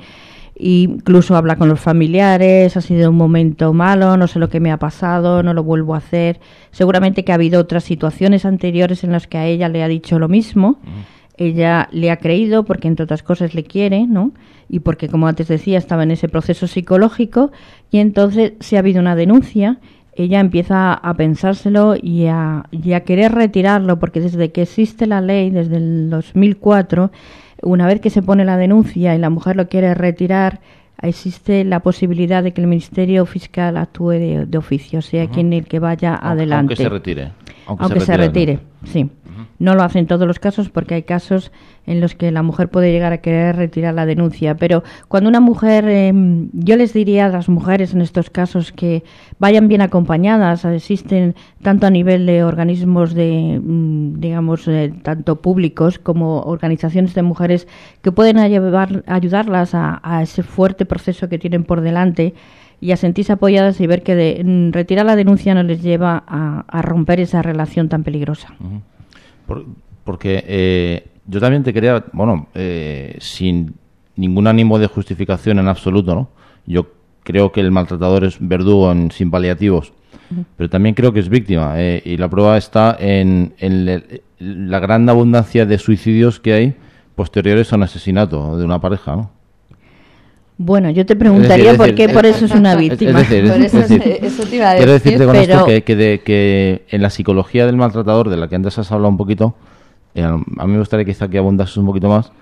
E incluso habla con los familiares, ha sido un momento malo, no sé lo que me ha pasado, no lo vuelvo a hacer. Seguramente que ha habido otras situaciones anteriores en las que a ella le ha dicho lo mismo. Mm. Ella le ha creído porque, entre otras cosas, le quiere, ¿no? Y porque, como antes decía, estaba en ese proceso psicológico, y entonces, si ha habido una denuncia, ella empieza a pensárselo y a, y a querer retirarlo, porque desde que existe la ley, desde el dos mil cuatro, una vez que se pone la denuncia y la mujer lo quiere retirar, existe la posibilidad de que el Ministerio Fiscal actúe de, de oficio, sea uh-huh. quien el que vaya aunque, adelante. Aunque se retire. Aunque, aunque se retire, se retire ¿no? sí. Uh-huh. No lo hace en todos los casos, porque hay casos en los que la mujer puede llegar a querer retirar la denuncia. Pero cuando una mujer, eh, yo les diría a las mujeres en estos casos que vayan bien acompañadas. Existen tanto a nivel de organismos de, digamos, eh, tanto públicos como organizaciones de mujeres que pueden ayudar, ayudarlas a, a ese fuerte proceso que tienen por delante y a sentirse apoyadas y ver que de, retirar la denuncia no les lleva a, a romper esa relación tan peligrosa. Uh-huh. Por, porque eh, yo también te quería, bueno, eh, sin ningún ánimo de justificación en absoluto, ¿no? Yo creo que el maltratador es verdugo en, sin paliativos, uh-huh. pero también creo que es víctima, eh, y la prueba está en, en le, la gran abundancia de suicidios que hay posteriores a un asesinato de una pareja, ¿no? Bueno, yo te preguntaría es decir, por es qué decir, por eso es una víctima. Es decir, es, Por eso, es decir, eso te iba a quiero decir, decirte con pero- esto que, que, de, que en la psicología del maltratador, de la que antes has hablado un poquito, eh, a mí me gustaría quizá que abundases un poquito más.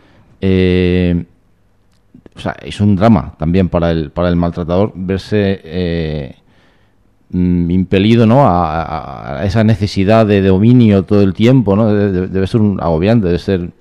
Eh, o sea, es un drama también para el para el maltratador verse eh, mm, impelido, ¿no?, a, a- a esa necesidad de dominio todo el tiempo, ¿no? Debe, debe- debe ser un agobiante, debe ser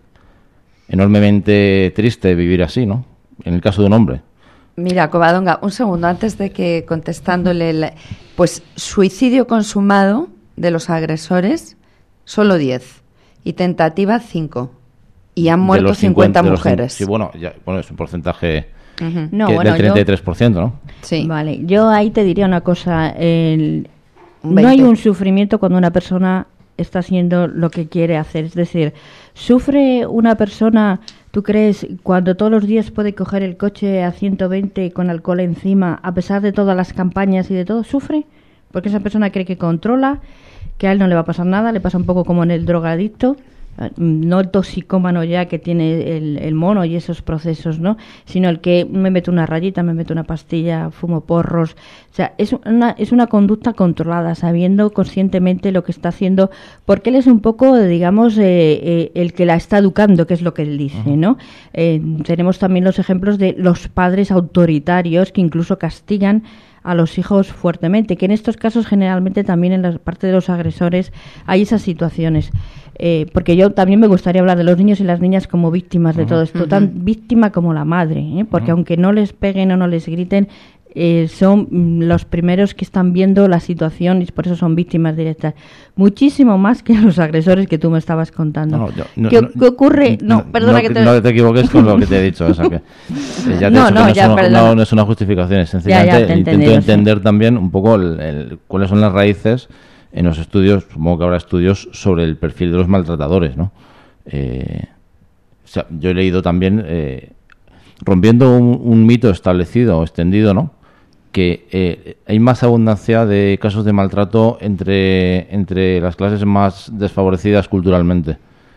enormemente triste vivir así, ¿no? En el caso de un hombre. Mira, Covadonga, un segundo antes de que contestándole, la- pues suicidio consumado de los agresores, solo diez, y tentativa cinco, y han De muerto los cincuenta, de los cin- mujeres. Sí, bueno, ya, bueno, es un porcentaje Ujú. No, que bueno, del yo- treinta y tres por ciento, ¿no? Sí. Vale, yo ahí te diría una cosa. el- Un no hay veinte. un sufrimiento cuando una persona está haciendo lo que quiere hacer. Es decir, sufre una persona, ¿tú crees, cuando todos los días puede coger el coche a ciento veinte con alcohol encima, a pesar de todas las campañas y de todo? ¿Sufre? Porque esa persona cree que controla, que a él no le va a pasar nada, le pasa un poco como en el drogadicto. No el toxicómano ya que tiene el, el mono y esos procesos, ¿no? Sino el que me meto una rayita, me meto una pastilla, fumo porros. O sea, es una, es una conducta controlada, sabiendo conscientemente lo que está haciendo, porque él es un poco, digamos, eh, eh, el que la está educando, que es lo que él dice, ¿no? Eh, tenemos también los ejemplos de los padres autoritarios que incluso castigan a los hijos fuertemente, que en estos casos generalmente también en la parte de los agresores hay esas situaciones. Eh, porque yo también me gustaría hablar de los niños y las niñas como víctimas de todo esto, tan víctima como la madre, ¿eh? Porque aunque no les peguen o no les griten, eh, son mm, los primeros que están viendo la situación y por eso son víctimas directas. Muchísimo más que los agresores que tú me estabas contando. No, no, yo- no, ¿Qué, no, qué ocurre? No, perdona no, que te... no te equivoques con lo que te he dicho. O sea, que, eh, ya te No, he dicho que no, es ya, una, perdona. no, no es una justificación, es Ya, ya, sencillamente te he intento entendido, sí. entender también un poco el, el- cuáles son las raíces en los estudios, supongo que habrá estudios sobre el perfil de los maltratadores, ¿no? Eh, o sea, yo he leído también, eh, rompiendo un, un mito establecido o extendido, ¿no?, que eh, hay más abundancia de casos de maltrato entre, entre las clases más desfavorecidas culturalmente.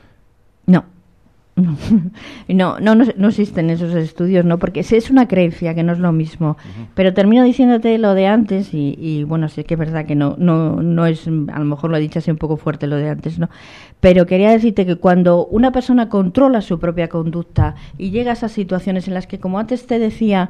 No. No, no, no, no, no existen esos estudios, ¿no? Porque es- es una creencia que no es lo mismo. Pero termino diciéndote lo de antes y, y bueno, sí que es verdad que no, no, no es, a lo mejor lo he dicho así un poco fuerte lo de antes, ¿no? Pero quería decirte que cuando una persona controla su propia conducta y llega a esas situaciones en las que, como antes te decía,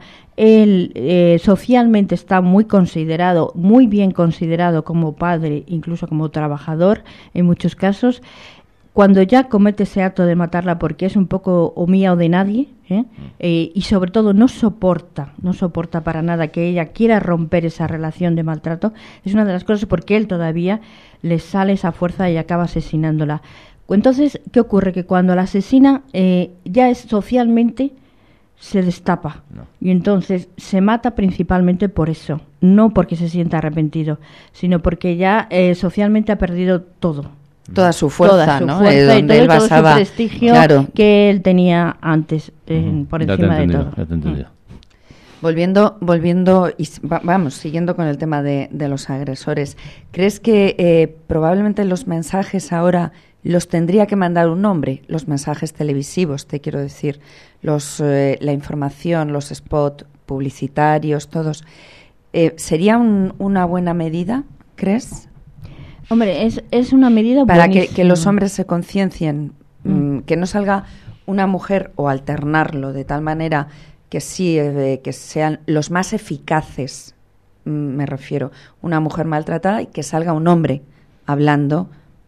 él eh, socialmente está muy considerado, muy bien considerado como padre, incluso como trabajador en muchos casos, cuando ya comete ese acto de matarla porque es un poco o mía o de nadie, ¿eh? Eh, y sobre todo no soporta, no soporta para nada que ella quiera romper esa relación de maltrato, es una de las cosas porque él todavía le sale esa fuerza y acaba asesinándola. Entonces, ¿qué ocurre? Que cuando la asesina eh, ya es socialmente se destapa No. y entonces se mata principalmente por eso, no porque se sienta arrepentido, sino porque ya eh, socialmente ha perdido todo. Toda su fuerza, Toda su ¿no? fuerza Eh, y donde todo, él todo basaba, su prestigio claro. que él tenía antes eh, por Ya te he encima de entendido, todo. ya te he entendido. Volviendo, volviendo y s- va- vamos, siguiendo con el tema de, de los agresores, ¿crees que eh, probablemente los mensajes ahora los tendría que mandar un hombre? Los mensajes televisivos, te quiero decir, los, eh, la información, los spots publicitarios, todos. Eh, ¿Sería un- una buena medida, crees? Hombre, es, es una medida Para que, buenísima. que los hombres se conciencien, Mm. mm, que no salga una mujer o alternarlo de tal manera que sí, eh, que sean los más eficaces, mm, me refiero, una mujer maltratada y que salga un hombre hablando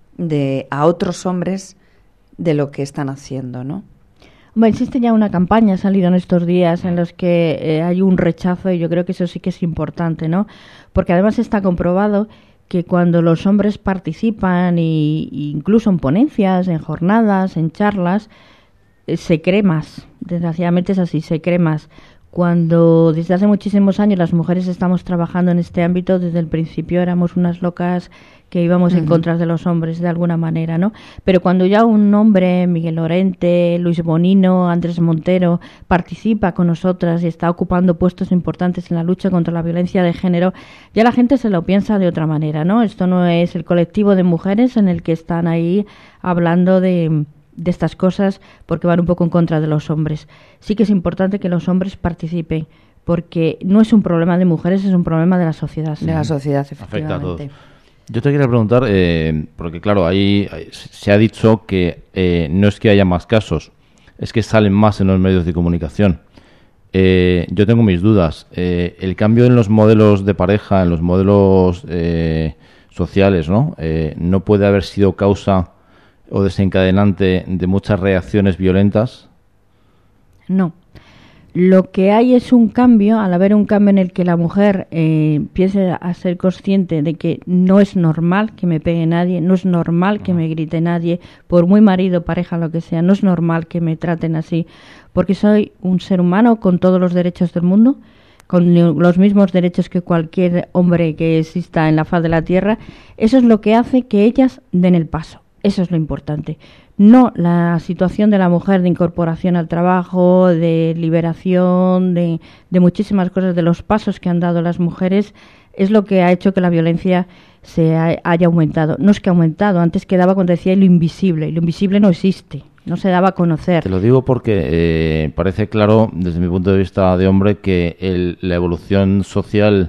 de a otros hombres de lo que están haciendo, ¿no? Hombre, existe ya una campaña, ha salido en estos días, en los que eh, hay un rechazo y yo creo que eso sí que es importante, ¿no? Porque además está comprobado que cuando los hombres participan y, y incluso en ponencias, en jornadas, en charlas, eh, se cree más. Desgraciadamente es así, se cree más. Cuando desde hace muchísimos años las mujeres estamos trabajando en este ámbito, desde el principio éramos unas locas que íbamos en Ujú. contra de los hombres de alguna manera, ¿no? Pero cuando ya un hombre, Miguel Lorente, Luis Bonino, Andrés Montero, participa con nosotras y está ocupando puestos importantes en la lucha contra la violencia de género, ya la gente se lo piensa de otra manera, ¿no? Esto no es el colectivo de mujeres en el que están ahí hablando de de estas cosas porque van un poco en contra de los hombres. Sí que es importante que los hombres participen, porque no es un problema de mujeres, es un problema de la sociedad. De la sociedad, efectivamente. Afecta a todos. Yo te quería preguntar, eh, porque claro, ahí se ha dicho que eh, no es que haya más casos, es que salen más en los medios de comunicación. Eh, yo tengo mis dudas. Eh, el cambio en los modelos de pareja, en los modelos eh, sociales, ¿no? Eh, no puede haber sido causa o desencadenante de muchas reacciones violentas. No. Lo que hay es un cambio, al haber un cambio en el que la mujer eh, empiece a ser consciente de que no es normal que me pegue nadie, no es normal que me grite nadie, por muy marido, pareja, lo que sea, no es normal que me traten así, porque soy un ser humano con todos los derechos del mundo, con los mismos derechos que cualquier hombre que exista en la faz de la tierra. Eso es lo que hace que ellas den el paso. Eso es lo importante. No la situación de la mujer de incorporación al trabajo, de liberación, de, de muchísimas cosas, de los pasos que han dado las mujeres, es lo que ha hecho que la violencia se ha, haya aumentado. No es que ha aumentado, antes quedaba cuando decía lo invisible, y lo invisible no existe, no se daba a conocer. Te lo digo porque eh, parece claro, desde mi punto de vista de hombre, que el, la evolución social...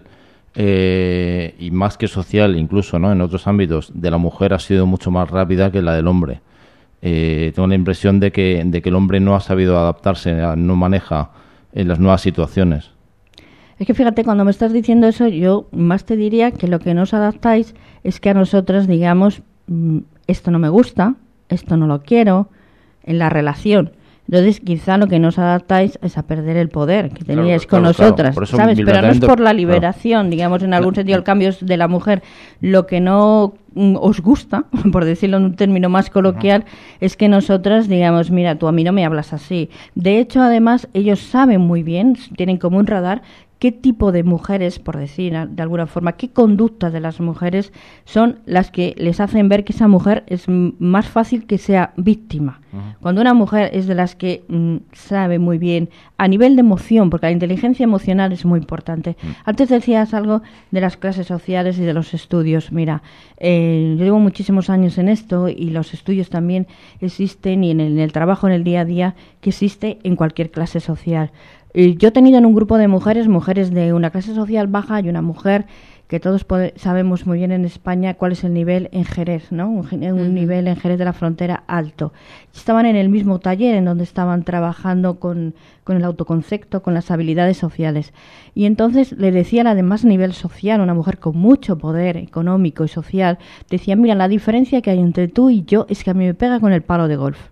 Eh, y más que social, incluso, ¿no?, en otros ámbitos, de la mujer ha sido mucho más rápida que la del hombre. Eh, tengo la impresión de que, de que el hombre no ha sabido adaptarse, no maneja en las nuevas situaciones. Es que fíjate, cuando me estás diciendo eso, yo más te diría que lo que no os adaptáis es que a nosotras digamos, mmm, esto no me gusta, esto no lo quiero, en la relación. Entonces, quizá lo que no os adaptáis es a perder el poder que teníais claro, con claro, nosotras, claro. ¿sabes? Pero no es por la liberación, claro. Digamos, en algún Claro. sentido el cambio es de la mujer. Lo que no mm, os gusta, por decirlo en un término más coloquial, uh-huh. es que nosotras digamos, mira, tú a mí no me hablas así. De hecho, además, ellos saben muy bien, tienen como un radar, qué tipo de mujeres, por decir de alguna forma, qué conductas de las mujeres son las que les hacen ver que esa mujer es m- más fácil que sea víctima. Uh-huh. Cuando una mujer es de las que mm, sabe muy bien, a nivel de emoción, porque la inteligencia emocional es muy importante. Uh-huh. Antes decías algo de las clases sociales y de los estudios. Mira, eh, yo llevo muchísimos años en esto y los estudios también existen y en el, en el trabajo, en el día a día, que existe en cualquier clase social. Yo he tenido en un grupo de mujeres, mujeres de una clase social baja y una mujer que todos pode- sabemos muy bien en España cuál es el nivel en Jerez, ¿no? Un, un uh-huh. nivel en Jerez de la Frontera alto. Estaban en el mismo taller en donde estaban trabajando con, con el autoconcepto, con las habilidades sociales. Y entonces le decía a la de más nivel social, una mujer con mucho poder económico y social, decía, mira, la diferencia que hay entre tú y yo es que a mí me pega con el palo de golf.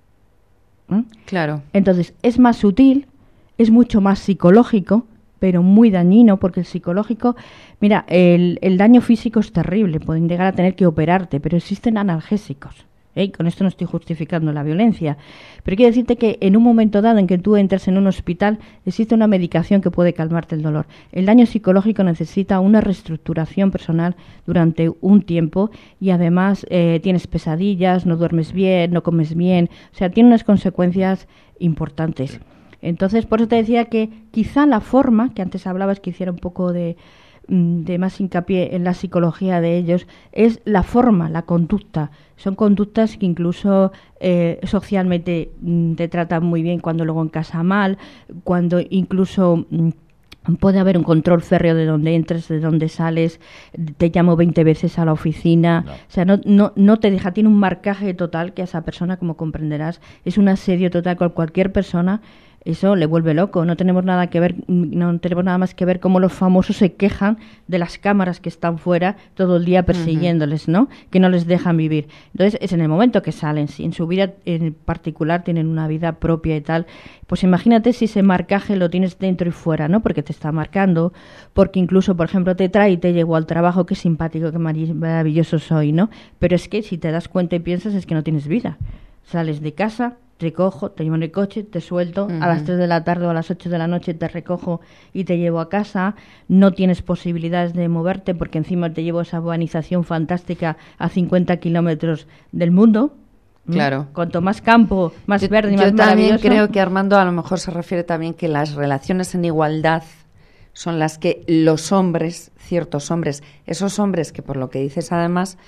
¿Eh? Claro. Entonces, es más sutil, es mucho más psicológico, pero muy dañino, porque el psicológico, mira, el, el daño físico es terrible, pueden llegar a tener que operarte, pero existen analgésicos. ¿eh? Con esto no estoy justificando la violencia, pero quiero decirte que en un momento dado en que tú entres en un hospital, existe una medicación que puede calmarte el dolor. El daño psicológico necesita una reestructuración personal durante un tiempo y además eh, tienes pesadillas, no duermes bien, no comes bien, o sea, tiene unas consecuencias importantes. Entonces, por eso te decía que quizá la forma, que antes hablabas que hiciera un poco de, de más hincapié en la psicología de ellos, es la forma, la conducta. Son conductas que incluso eh, socialmente mm, te tratan muy bien cuando luego en casa mal, cuando incluso... Mm, puede haber un control férreo de dónde entres, de dónde sales, te llamo veinte veces a la oficina, no. o sea, no, no, no te deja, tiene un marcaje total que a esa persona, como comprenderás, es un asedio total con cualquier persona, eso le vuelve loco. No tenemos nada que ver, no tenemos nada más que ver cómo los famosos se quejan de las cámaras que están fuera todo el día persiguiéndoles, ¿no? Que no les dejan vivir. Entonces, es en el momento que salen, si en su vida en particular tienen una vida propia y tal, pues imagínate si ese marcaje lo tienes dentro y fuera, ¿no? Porque te está marcando, porque incluso, por ejemplo, te trae y te llevo al trabajo, qué simpático, qué maravilloso soy, ¿no? Pero es que si te das cuenta y piensas, es que no tienes vida. Sales de casa, te cojo, te llevo en el coche, te suelto, uh-huh. a las tres de la tarde o a las ocho de la noche te recojo y te llevo a casa, no tienes posibilidades de moverte porque encima te llevo esa urbanización fantástica a cincuenta kilómetros del mundo. Claro. Cuanto más campo, más yo, verde y más yo también maravilloso. Creo que Armando a lo mejor se refiere también que las relaciones en igualdad son las que los hombres, ciertos hombres, esos hombres que por lo que dices además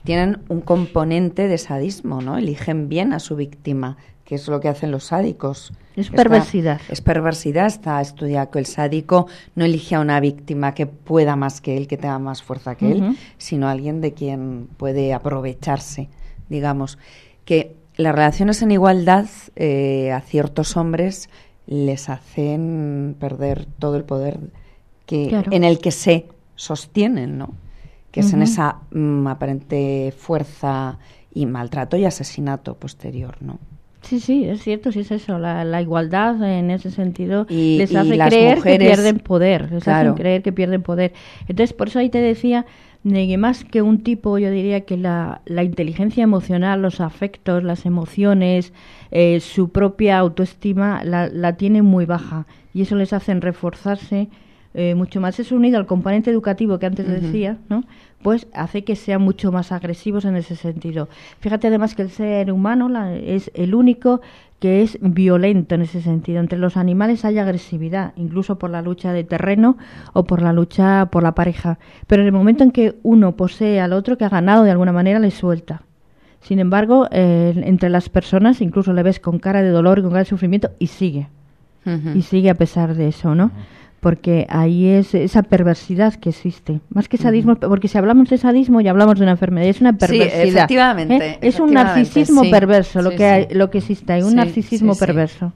tienen un componente de sadismo, ¿no? Eligen bien a su víctima, que es lo que hacen los sádicos. Es perversidad. Está, es perversidad, está estudiado que el sádico no elige a una víctima que pueda más que él, que tenga más fuerza que uh-huh. él, sino a alguien de quien puede aprovecharse, digamos. Que las relaciones en igualdad eh, a ciertos hombres les hacen perder todo el poder que claro. en el que se sostienen, ¿no? Que uh-huh. es en esa mm, aparente fuerza y maltrato y asesinato posterior, ¿no? Sí, sí, es cierto, sí es eso. La, la igualdad en ese sentido y, les y hace las creer mujeres, que pierden poder. Les claro. hacen creer que pierden poder. Entonces, por eso ahí te decía de que más que un tipo, yo diría que la, la inteligencia emocional, los afectos, las emociones, eh, su propia autoestima la, la tienen muy baja. Y eso les hace reforzarse eh, mucho más. Eso unido al componente educativo que antes uh-huh. decía, ¿no? Pues hace que sean mucho más agresivos en ese sentido. Fíjate además que el ser humano la, es el único que es violento en ese sentido. Entre los animales hay agresividad, incluso por la lucha de terreno o por la lucha por la pareja. Pero en el momento en que uno posee al otro que ha ganado de alguna manera, le suelta. Sin embargo, eh, entre las personas incluso le ves con cara de dolor y con cara de sufrimiento y sigue. Uh-huh. Y sigue a pesar de eso, ¿no? Uh-huh. Porque ahí es esa perversidad que existe. Más que sadismo, uh-huh. porque si hablamos de sadismo ya hablamos de una enfermedad, es una perversidad. Sí, efectivamente. ¿eh? Es un narcisismo sí. perverso lo sí, que hay, sí. lo que existe, hay un sí, narcisismo sí, sí. perverso.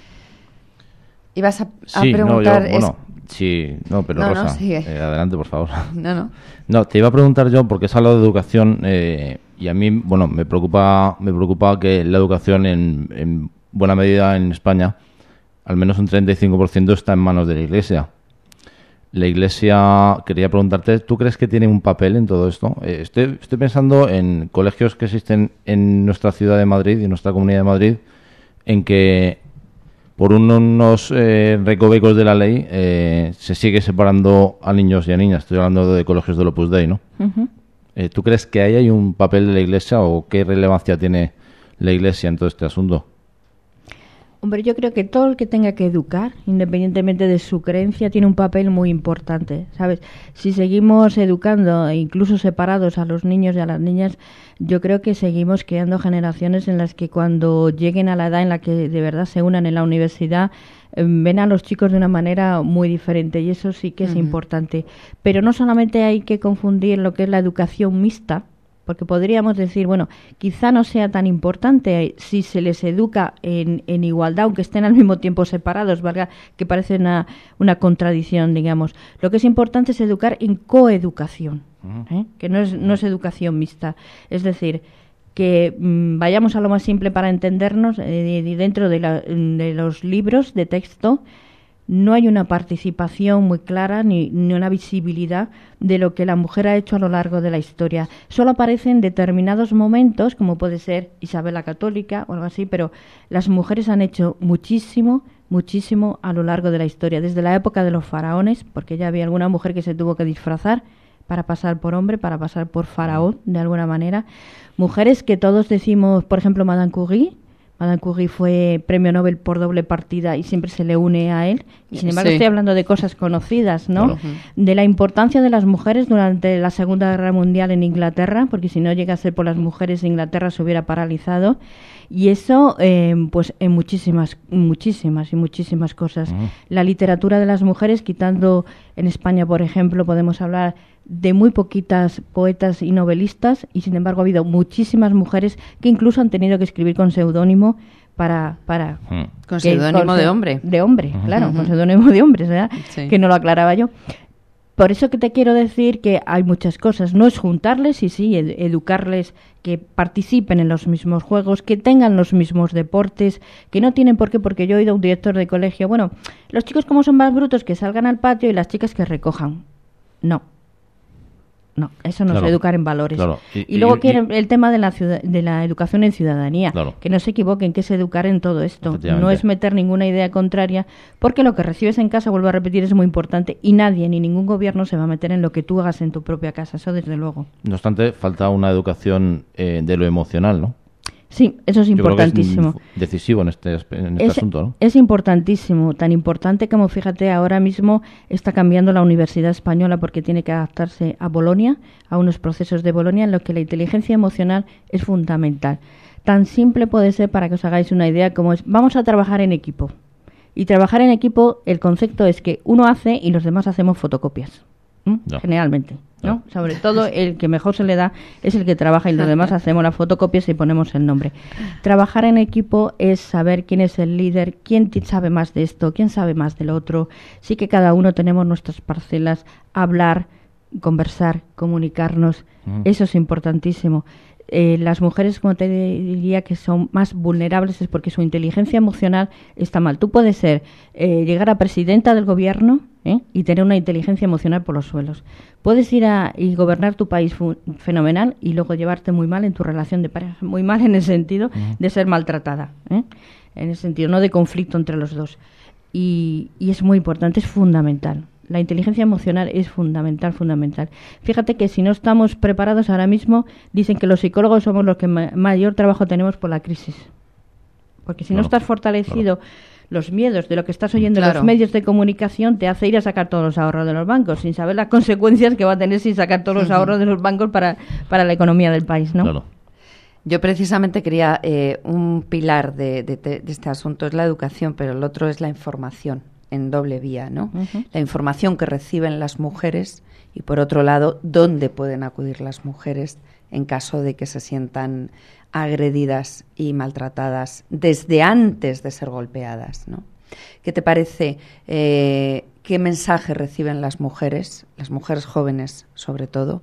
Ibas a, a sí, preguntar... No, yo, bueno, sí, no, pero no, Rosa, no, sigue. Eh, adelante, por favor. No, no. No, te iba a preguntar yo, porque has hablado de educación, eh, y a mí, bueno, me preocupa, me preocupa que la educación en, en buena medida en España, al menos un treinta y cinco por ciento está en manos de la Iglesia. La Iglesia, quería preguntarte, ¿tú crees que tiene un papel en todo esto? Eh, estoy, estoy pensando en colegios que existen en nuestra ciudad de Madrid y en nuestra comunidad de Madrid, en que por unos eh, recovecos de la ley eh, se sigue separando a niños y a niñas. Estoy hablando de colegios del Opus Dei, ¿no? Uh-huh. Eh, ¿Tú crees que ahí hay un papel de la Iglesia o qué relevancia tiene la Iglesia en todo este asunto? Hombre, yo creo que todo el que tenga que educar, independientemente de su creencia, tiene un papel muy importante, ¿sabes? Si seguimos educando, incluso separados a los niños y a las niñas, yo creo que seguimos creando generaciones en las que cuando lleguen a la edad en la que de verdad se unan en la universidad, eh, ven a los chicos de una manera muy diferente y eso sí que es uh-huh. importante. Pero no solamente hay que confundir lo que es la educación mixta, porque podríamos decir, bueno, quizá no sea tan importante si se les educa en, en igualdad, aunque estén al mismo tiempo separados, valga que parece una, una contradicción, digamos. Lo que es importante es educar en coeducación, ¿eh? Que no es, no es educación mixta. Es decir, que mmm, vayamos a lo más simple para entendernos, eh, y dentro de, la, de los libros de texto, no hay una participación muy clara ni, ni una visibilidad de lo que la mujer ha hecho a lo largo de la historia. Solo aparecen determinados momentos, como puede ser Isabel la Católica o algo así, pero las mujeres han hecho muchísimo, muchísimo a lo largo de la historia. Desde la época de los faraones, porque ya había alguna mujer que se tuvo que disfrazar para pasar por hombre, para pasar por faraón, de alguna manera. Mujeres que todos decimos, por ejemplo, Madame Curie. Madame Curie fue premio Nobel por doble partida y siempre se le une a él. Y sin embargo sí. estoy hablando de cosas conocidas, ¿no? Claro. De la importancia de las mujeres durante la Segunda Guerra Mundial en Inglaterra, porque si no llega a ser por las mujeres, Inglaterra se hubiera paralizado. Y eso, eh, pues en muchísimas, muchísimas y muchísimas cosas. Uh-huh. La literatura de las mujeres, quitando en España, por ejemplo, podemos hablar de muy poquitas poetas y novelistas, y sin embargo ha habido muchísimas mujeres que incluso han tenido que escribir con seudónimo para... para uh-huh. Con seudónimo de hombre. De hombre, uh-huh. claro, uh-huh. con seudónimo de hombres, ¿verdad? Sí. Que no lo aclaraba yo. Por eso que te quiero decir que hay muchas cosas. No es juntarles y sí, ed- educarles, que participen en los mismos juegos, que tengan los mismos deportes, que no tienen por qué, porque yo he oído a un director de colegio, bueno, los chicos como son más brutos que salgan al patio y las chicas que recojan. No. No, eso no claro, es educar en valores. Claro. Y, y luego y, quieren el tema de la ciudad, de la educación en ciudadanía. Claro. Que no se equivoquen, que es educar en todo esto. No es meter ninguna idea contraria, porque lo que recibes en casa, vuelvo a repetir, es muy importante. Y nadie, ni ningún gobierno se va a meter en lo que tú hagas en tu propia casa. Eso desde luego. No obstante, falta una educación eh, de lo emocional, ¿no? Sí, eso es Yo creo que importantísimo. es decisivo en este, en este es, asunto, ¿no? Es importantísimo, tan importante como, fíjate, ahora mismo está cambiando la Universidad Española porque tiene que adaptarse a Bolonia, a unos procesos de Bolonia en los que la inteligencia emocional es fundamental. Tan simple puede ser, para que os hagáis una idea, como es, vamos a trabajar en equipo. Y trabajar en equipo, el concepto es que uno hace y los demás hacemos fotocopias, ¿m? No. Generalmente. ¿no? No. Sobre todo el que mejor se le da es el que trabaja y los demás hacemos las fotocopias y ponemos el nombre. Trabajar en equipo es saber quién es el líder, quién sabe más de esto, quién sabe más del otro. Sí que cada uno tenemos nuestras parcelas, hablar, conversar, comunicarnos. Mm. Eso es importantísimo. Eh, las mujeres, como te diría, que son más vulnerables es porque su inteligencia emocional está mal. Tú puedes ser, eh, llegar a presidenta del gobierno ¿eh? y tener una inteligencia emocional por los suelos. Puedes ir a y gobernar tu país fenomenal y luego llevarte muy mal en tu relación de pareja, muy mal en el sentido uh-huh. de ser maltratada, ¿eh? en el sentido no de conflicto entre los dos. Y, y es muy importante, es fundamental. La inteligencia emocional es fundamental, fundamental. Fíjate que si no estamos preparados ahora mismo, dicen que los psicólogos somos los que ma- mayor trabajo tenemos por la crisis. Porque si claro, no estás fortalecido, claro. los miedos de lo que estás oyendo claro. en los medios de comunicación te hace ir a sacar todos los ahorros de los bancos, sin saber las consecuencias que va a tener sin sacar todos los ahorros de los bancos para, para la economía del país, ¿no? Claro. Yo precisamente quería, eh, un pilar de, de, de este asunto es la educación, pero el otro es la información. En doble vía, ¿no? Uh-huh. La información que reciben las mujeres y, por otro lado, dónde pueden acudir las mujeres en caso de que se sientan agredidas y maltratadas desde antes de ser golpeadas, ¿no? ¿Qué te parece? Eh, ¿Qué mensaje reciben las mujeres, las mujeres jóvenes sobre todo,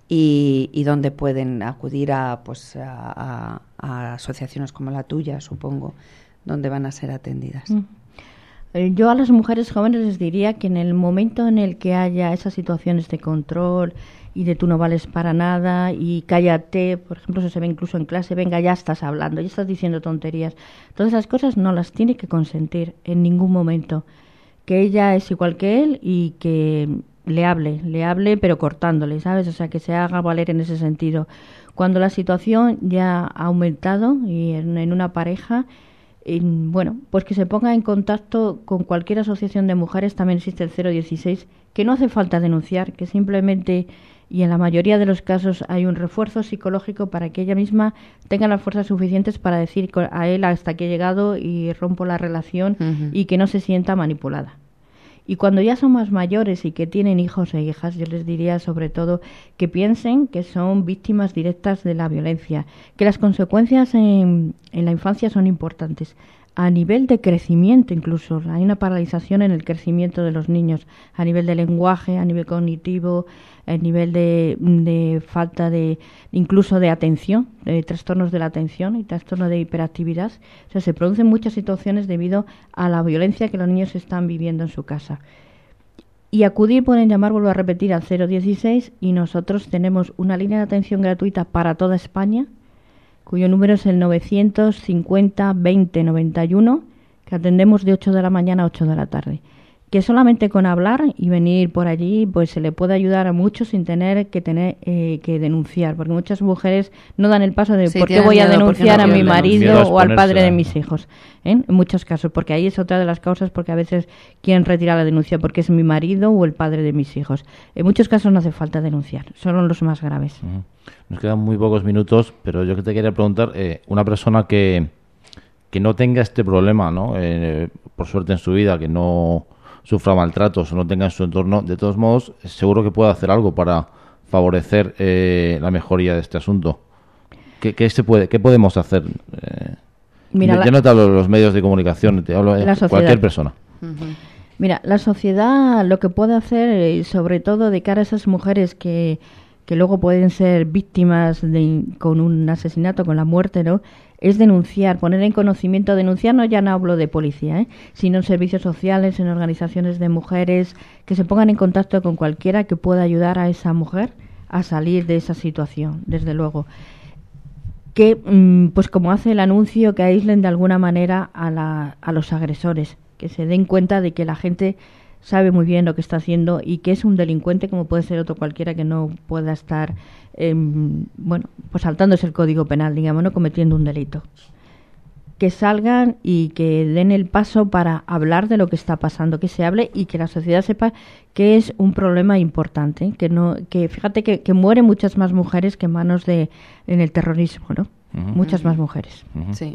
y, y dónde pueden acudir a, pues, a, a, a asociaciones como la tuya, supongo, donde van a ser atendidas? Uh-huh. Yo a las mujeres jóvenes les diría que en el momento en el que haya esas situaciones de control y de tú no vales para nada y cállate, por ejemplo, eso se ve incluso en clase, venga, ya estás hablando, ya estás diciendo tonterías. Todas esas cosas no las tiene que consentir en ningún momento. Que ella es igual que él y que le hable, le hable pero cortándole, ¿sabes? O sea, que se haga valer en ese sentido. Cuando la situación ya ha aumentado y en, en una pareja... Y, bueno, pues que se ponga en contacto con cualquier asociación de mujeres, también existe el cero dieciséis, que no hace falta denunciar, que simplemente, y en la mayoría de los casos, hay un refuerzo psicológico para que ella misma tenga las fuerzas suficientes para decir a él hasta que he llegado y rompo la relación uh-huh. y que no se sienta manipulada. Y cuando ya son más mayores y que tienen hijos e hijas, yo les diría sobre todo que piensen que son víctimas directas de la violencia, que las consecuencias en, en la infancia son importantes. A nivel de crecimiento incluso, hay una paralización en el crecimiento de los niños, a nivel de lenguaje, a nivel cognitivo, a nivel de, de falta de, incluso de atención, de trastornos de la atención y trastornos de hiperactividad. O sea, se producen muchas situaciones debido a la violencia que los niños están viviendo en su casa. Y acudir, pueden llamar, vuelvo a repetir, al cero dieciséis y nosotros tenemos una línea de atención gratuita para toda España, cuyo número es el novecientos cincuenta veinte noventa y uno, que atendemos de ocho de la mañana a ocho de la tarde. Que solamente con hablar y venir por allí, pues se le puede ayudar a muchos sin tener que tener eh, que denunciar, porque muchas mujeres no dan el paso de sí, por qué voy a denunciar no a mi marido o al padre de mis hijos, ¿eh? En muchos casos, porque ahí es otra de las causas, porque a veces quieren retirar la denuncia porque es mi marido o el padre de mis hijos. En muchos casos no hace falta denunciar, son los más graves. Uh-huh. Nos quedan muy pocos minutos, pero yo que te quería preguntar, eh, una persona que, que no tenga este problema, ¿no? Eh, por suerte en su vida, que no sufra maltratos o no tenga en su entorno, de todos modos, seguro que puede hacer algo para favorecer eh, la mejoría de este asunto. ¿Qué, qué, se puede, qué podemos hacer? Eh, Mira, yo la, no te hablo de los medios de comunicación, te hablo de cualquier persona. Uh-huh. Mira, la sociedad lo que puede hacer, sobre todo de cara a esas mujeres que, que luego pueden ser víctimas de, con un asesinato, con la muerte, ¿no?, es denunciar, poner en conocimiento, denunciar, no ya no hablo de policía, ¿eh? sino en servicios sociales, en organizaciones de mujeres, que se pongan en contacto con cualquiera que pueda ayudar a esa mujer a salir de esa situación, desde luego. Que, pues como hace el anuncio, que aíslen de alguna manera a, la, a los agresores, que se den cuenta de que la gente sabe muy bien lo que está haciendo y que es un delincuente como puede ser otro cualquiera que no pueda estar, eh, bueno, pues saltándose el Código Penal, digamos, no cometiendo un delito. Que salgan y que den el paso para hablar de lo que está pasando, que se hable y que la sociedad sepa que es un problema importante, que no, que fíjate que, que mueren muchas más mujeres que en manos de en el terrorismo, ¿no? Uh-huh. Muchas uh-huh. más mujeres. Uh-huh. Sí.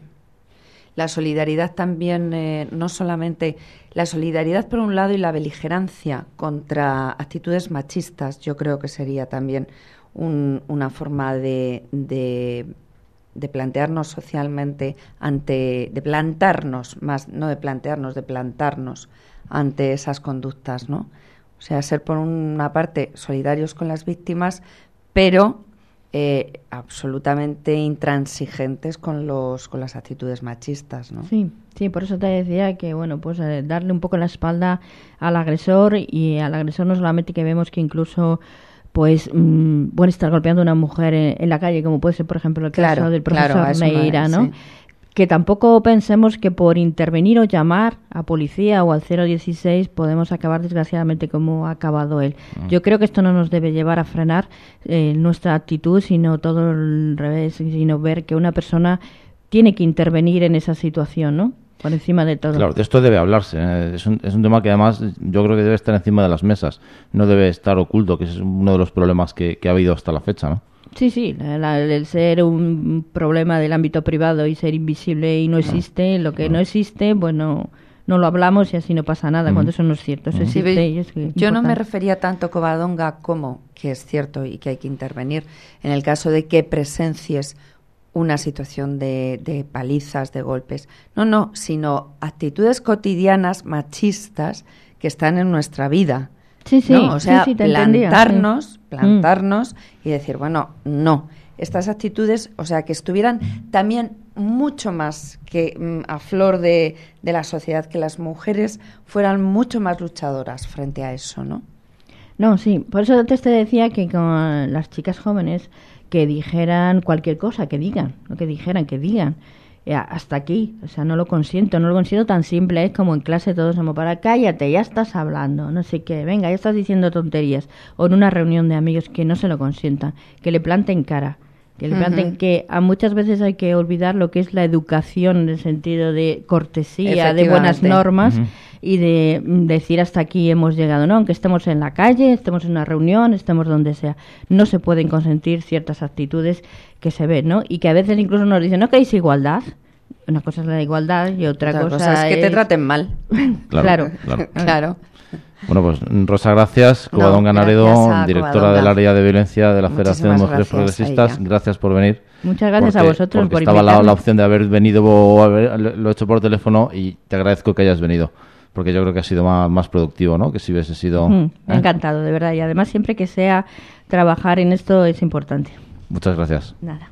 La solidaridad también, eh, no solamente la solidaridad por un lado y la beligerancia contra actitudes machistas, yo creo que sería también un, una forma de, de de plantearnos socialmente ante, de plantarnos más, no de plantearnos, de plantarnos ante esas conductas, ¿no? O sea, ser por una parte solidarios con las víctimas, pero eh, absolutamente intransigentes con los con las actitudes machistas, ¿no? Sí, sí, por eso te decía que, bueno, pues eh, darle un poco la espalda al agresor, y al agresor no solamente que vemos que incluso pues mmm, bueno, estar golpeando a una mujer en, en la calle, como puede ser, por ejemplo, el claro, caso del profesor claro, Neira, ¿no? Sí. Que tampoco pensemos que por intervenir o llamar a policía o al cero dieciséis podemos acabar desgraciadamente como ha acabado él. Uh-huh. Yo creo que esto no nos debe llevar a frenar eh, nuestra actitud, sino todo al revés, sino ver que una persona tiene que intervenir en esa situación, ¿no? Por encima de todo. Claro, de esto debe hablarse. ¿eh? Es un, es un tema que además yo creo que debe estar encima de las mesas. No debe estar oculto, que es uno de los problemas que, que ha habido hasta la fecha, ¿no? Sí, sí. La, la, el ser un problema del ámbito privado y ser invisible y no existe, lo que no existe, bueno, no lo hablamos y así no pasa nada, mm. cuando eso no es cierto. Eso mm. existe sí, y es yo importante. No me refería tanto, Covadonga, como que es cierto y que hay que intervenir en el caso de que presencies una situación de, de palizas, de golpes. No, no, sino actitudes cotidianas machistas que están en nuestra vida. Sí, sí, ¿no? O sea, sí, sí, te plantarnos, entendía, sí. plantarnos mm. y decir, bueno, no. Estas actitudes, o sea, que estuvieran también mucho más que mm, a flor de, de la sociedad, que las mujeres fueran mucho más luchadoras frente a eso, ¿no? No, sí, por eso antes te decía que con las chicas jóvenes que dijeran cualquier cosa, que digan, lo que dijeran, que digan. Eh, hasta aquí, o sea, no lo consiento, no lo consiento tan simple, es como en clase todos somos para, cállate, ya estás hablando, no sé qué, venga, ya estás diciendo tonterías, o en una reunión de amigos que no se lo consientan, que le planten cara, que le planten uh-huh. que a muchas veces hay que olvidar lo que es la educación en el sentido de cortesía, de buenas normas, uh-huh. y de decir hasta aquí hemos llegado, ¿no? Aunque estemos en la calle, estemos en una reunión, estemos donde sea, no se pueden consentir ciertas actitudes que se ven, ¿no? Y que a veces incluso nos dicen, ¿no queréis igualdad? Una cosa es la igualdad y otra, otra cosa, cosa es que te traten mal. Claro, claro. claro. Bueno, pues Rosa, gracias. Covadonga no, Naredo, directora Covadonga. del área de violencia de la Muchísimas Federación de Mujeres Progresistas. Gracias por venir. Muchas gracias porque, a vosotros porque por estaba invitarme. la, la opción de haber venido o haber, lo hecho por teléfono, y te agradezco que hayas venido, porque yo creo que ha sido más, más productivo, ¿no? Que si hubiese sido... Mm, me ha ¿eh? encantado, de verdad. Y además siempre que sea trabajar en esto es importante. Muchas gracias. Nada.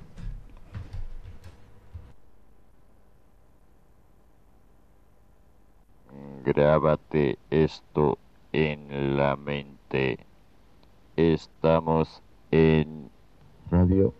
Grábate esto en la mente. Estamos en Radio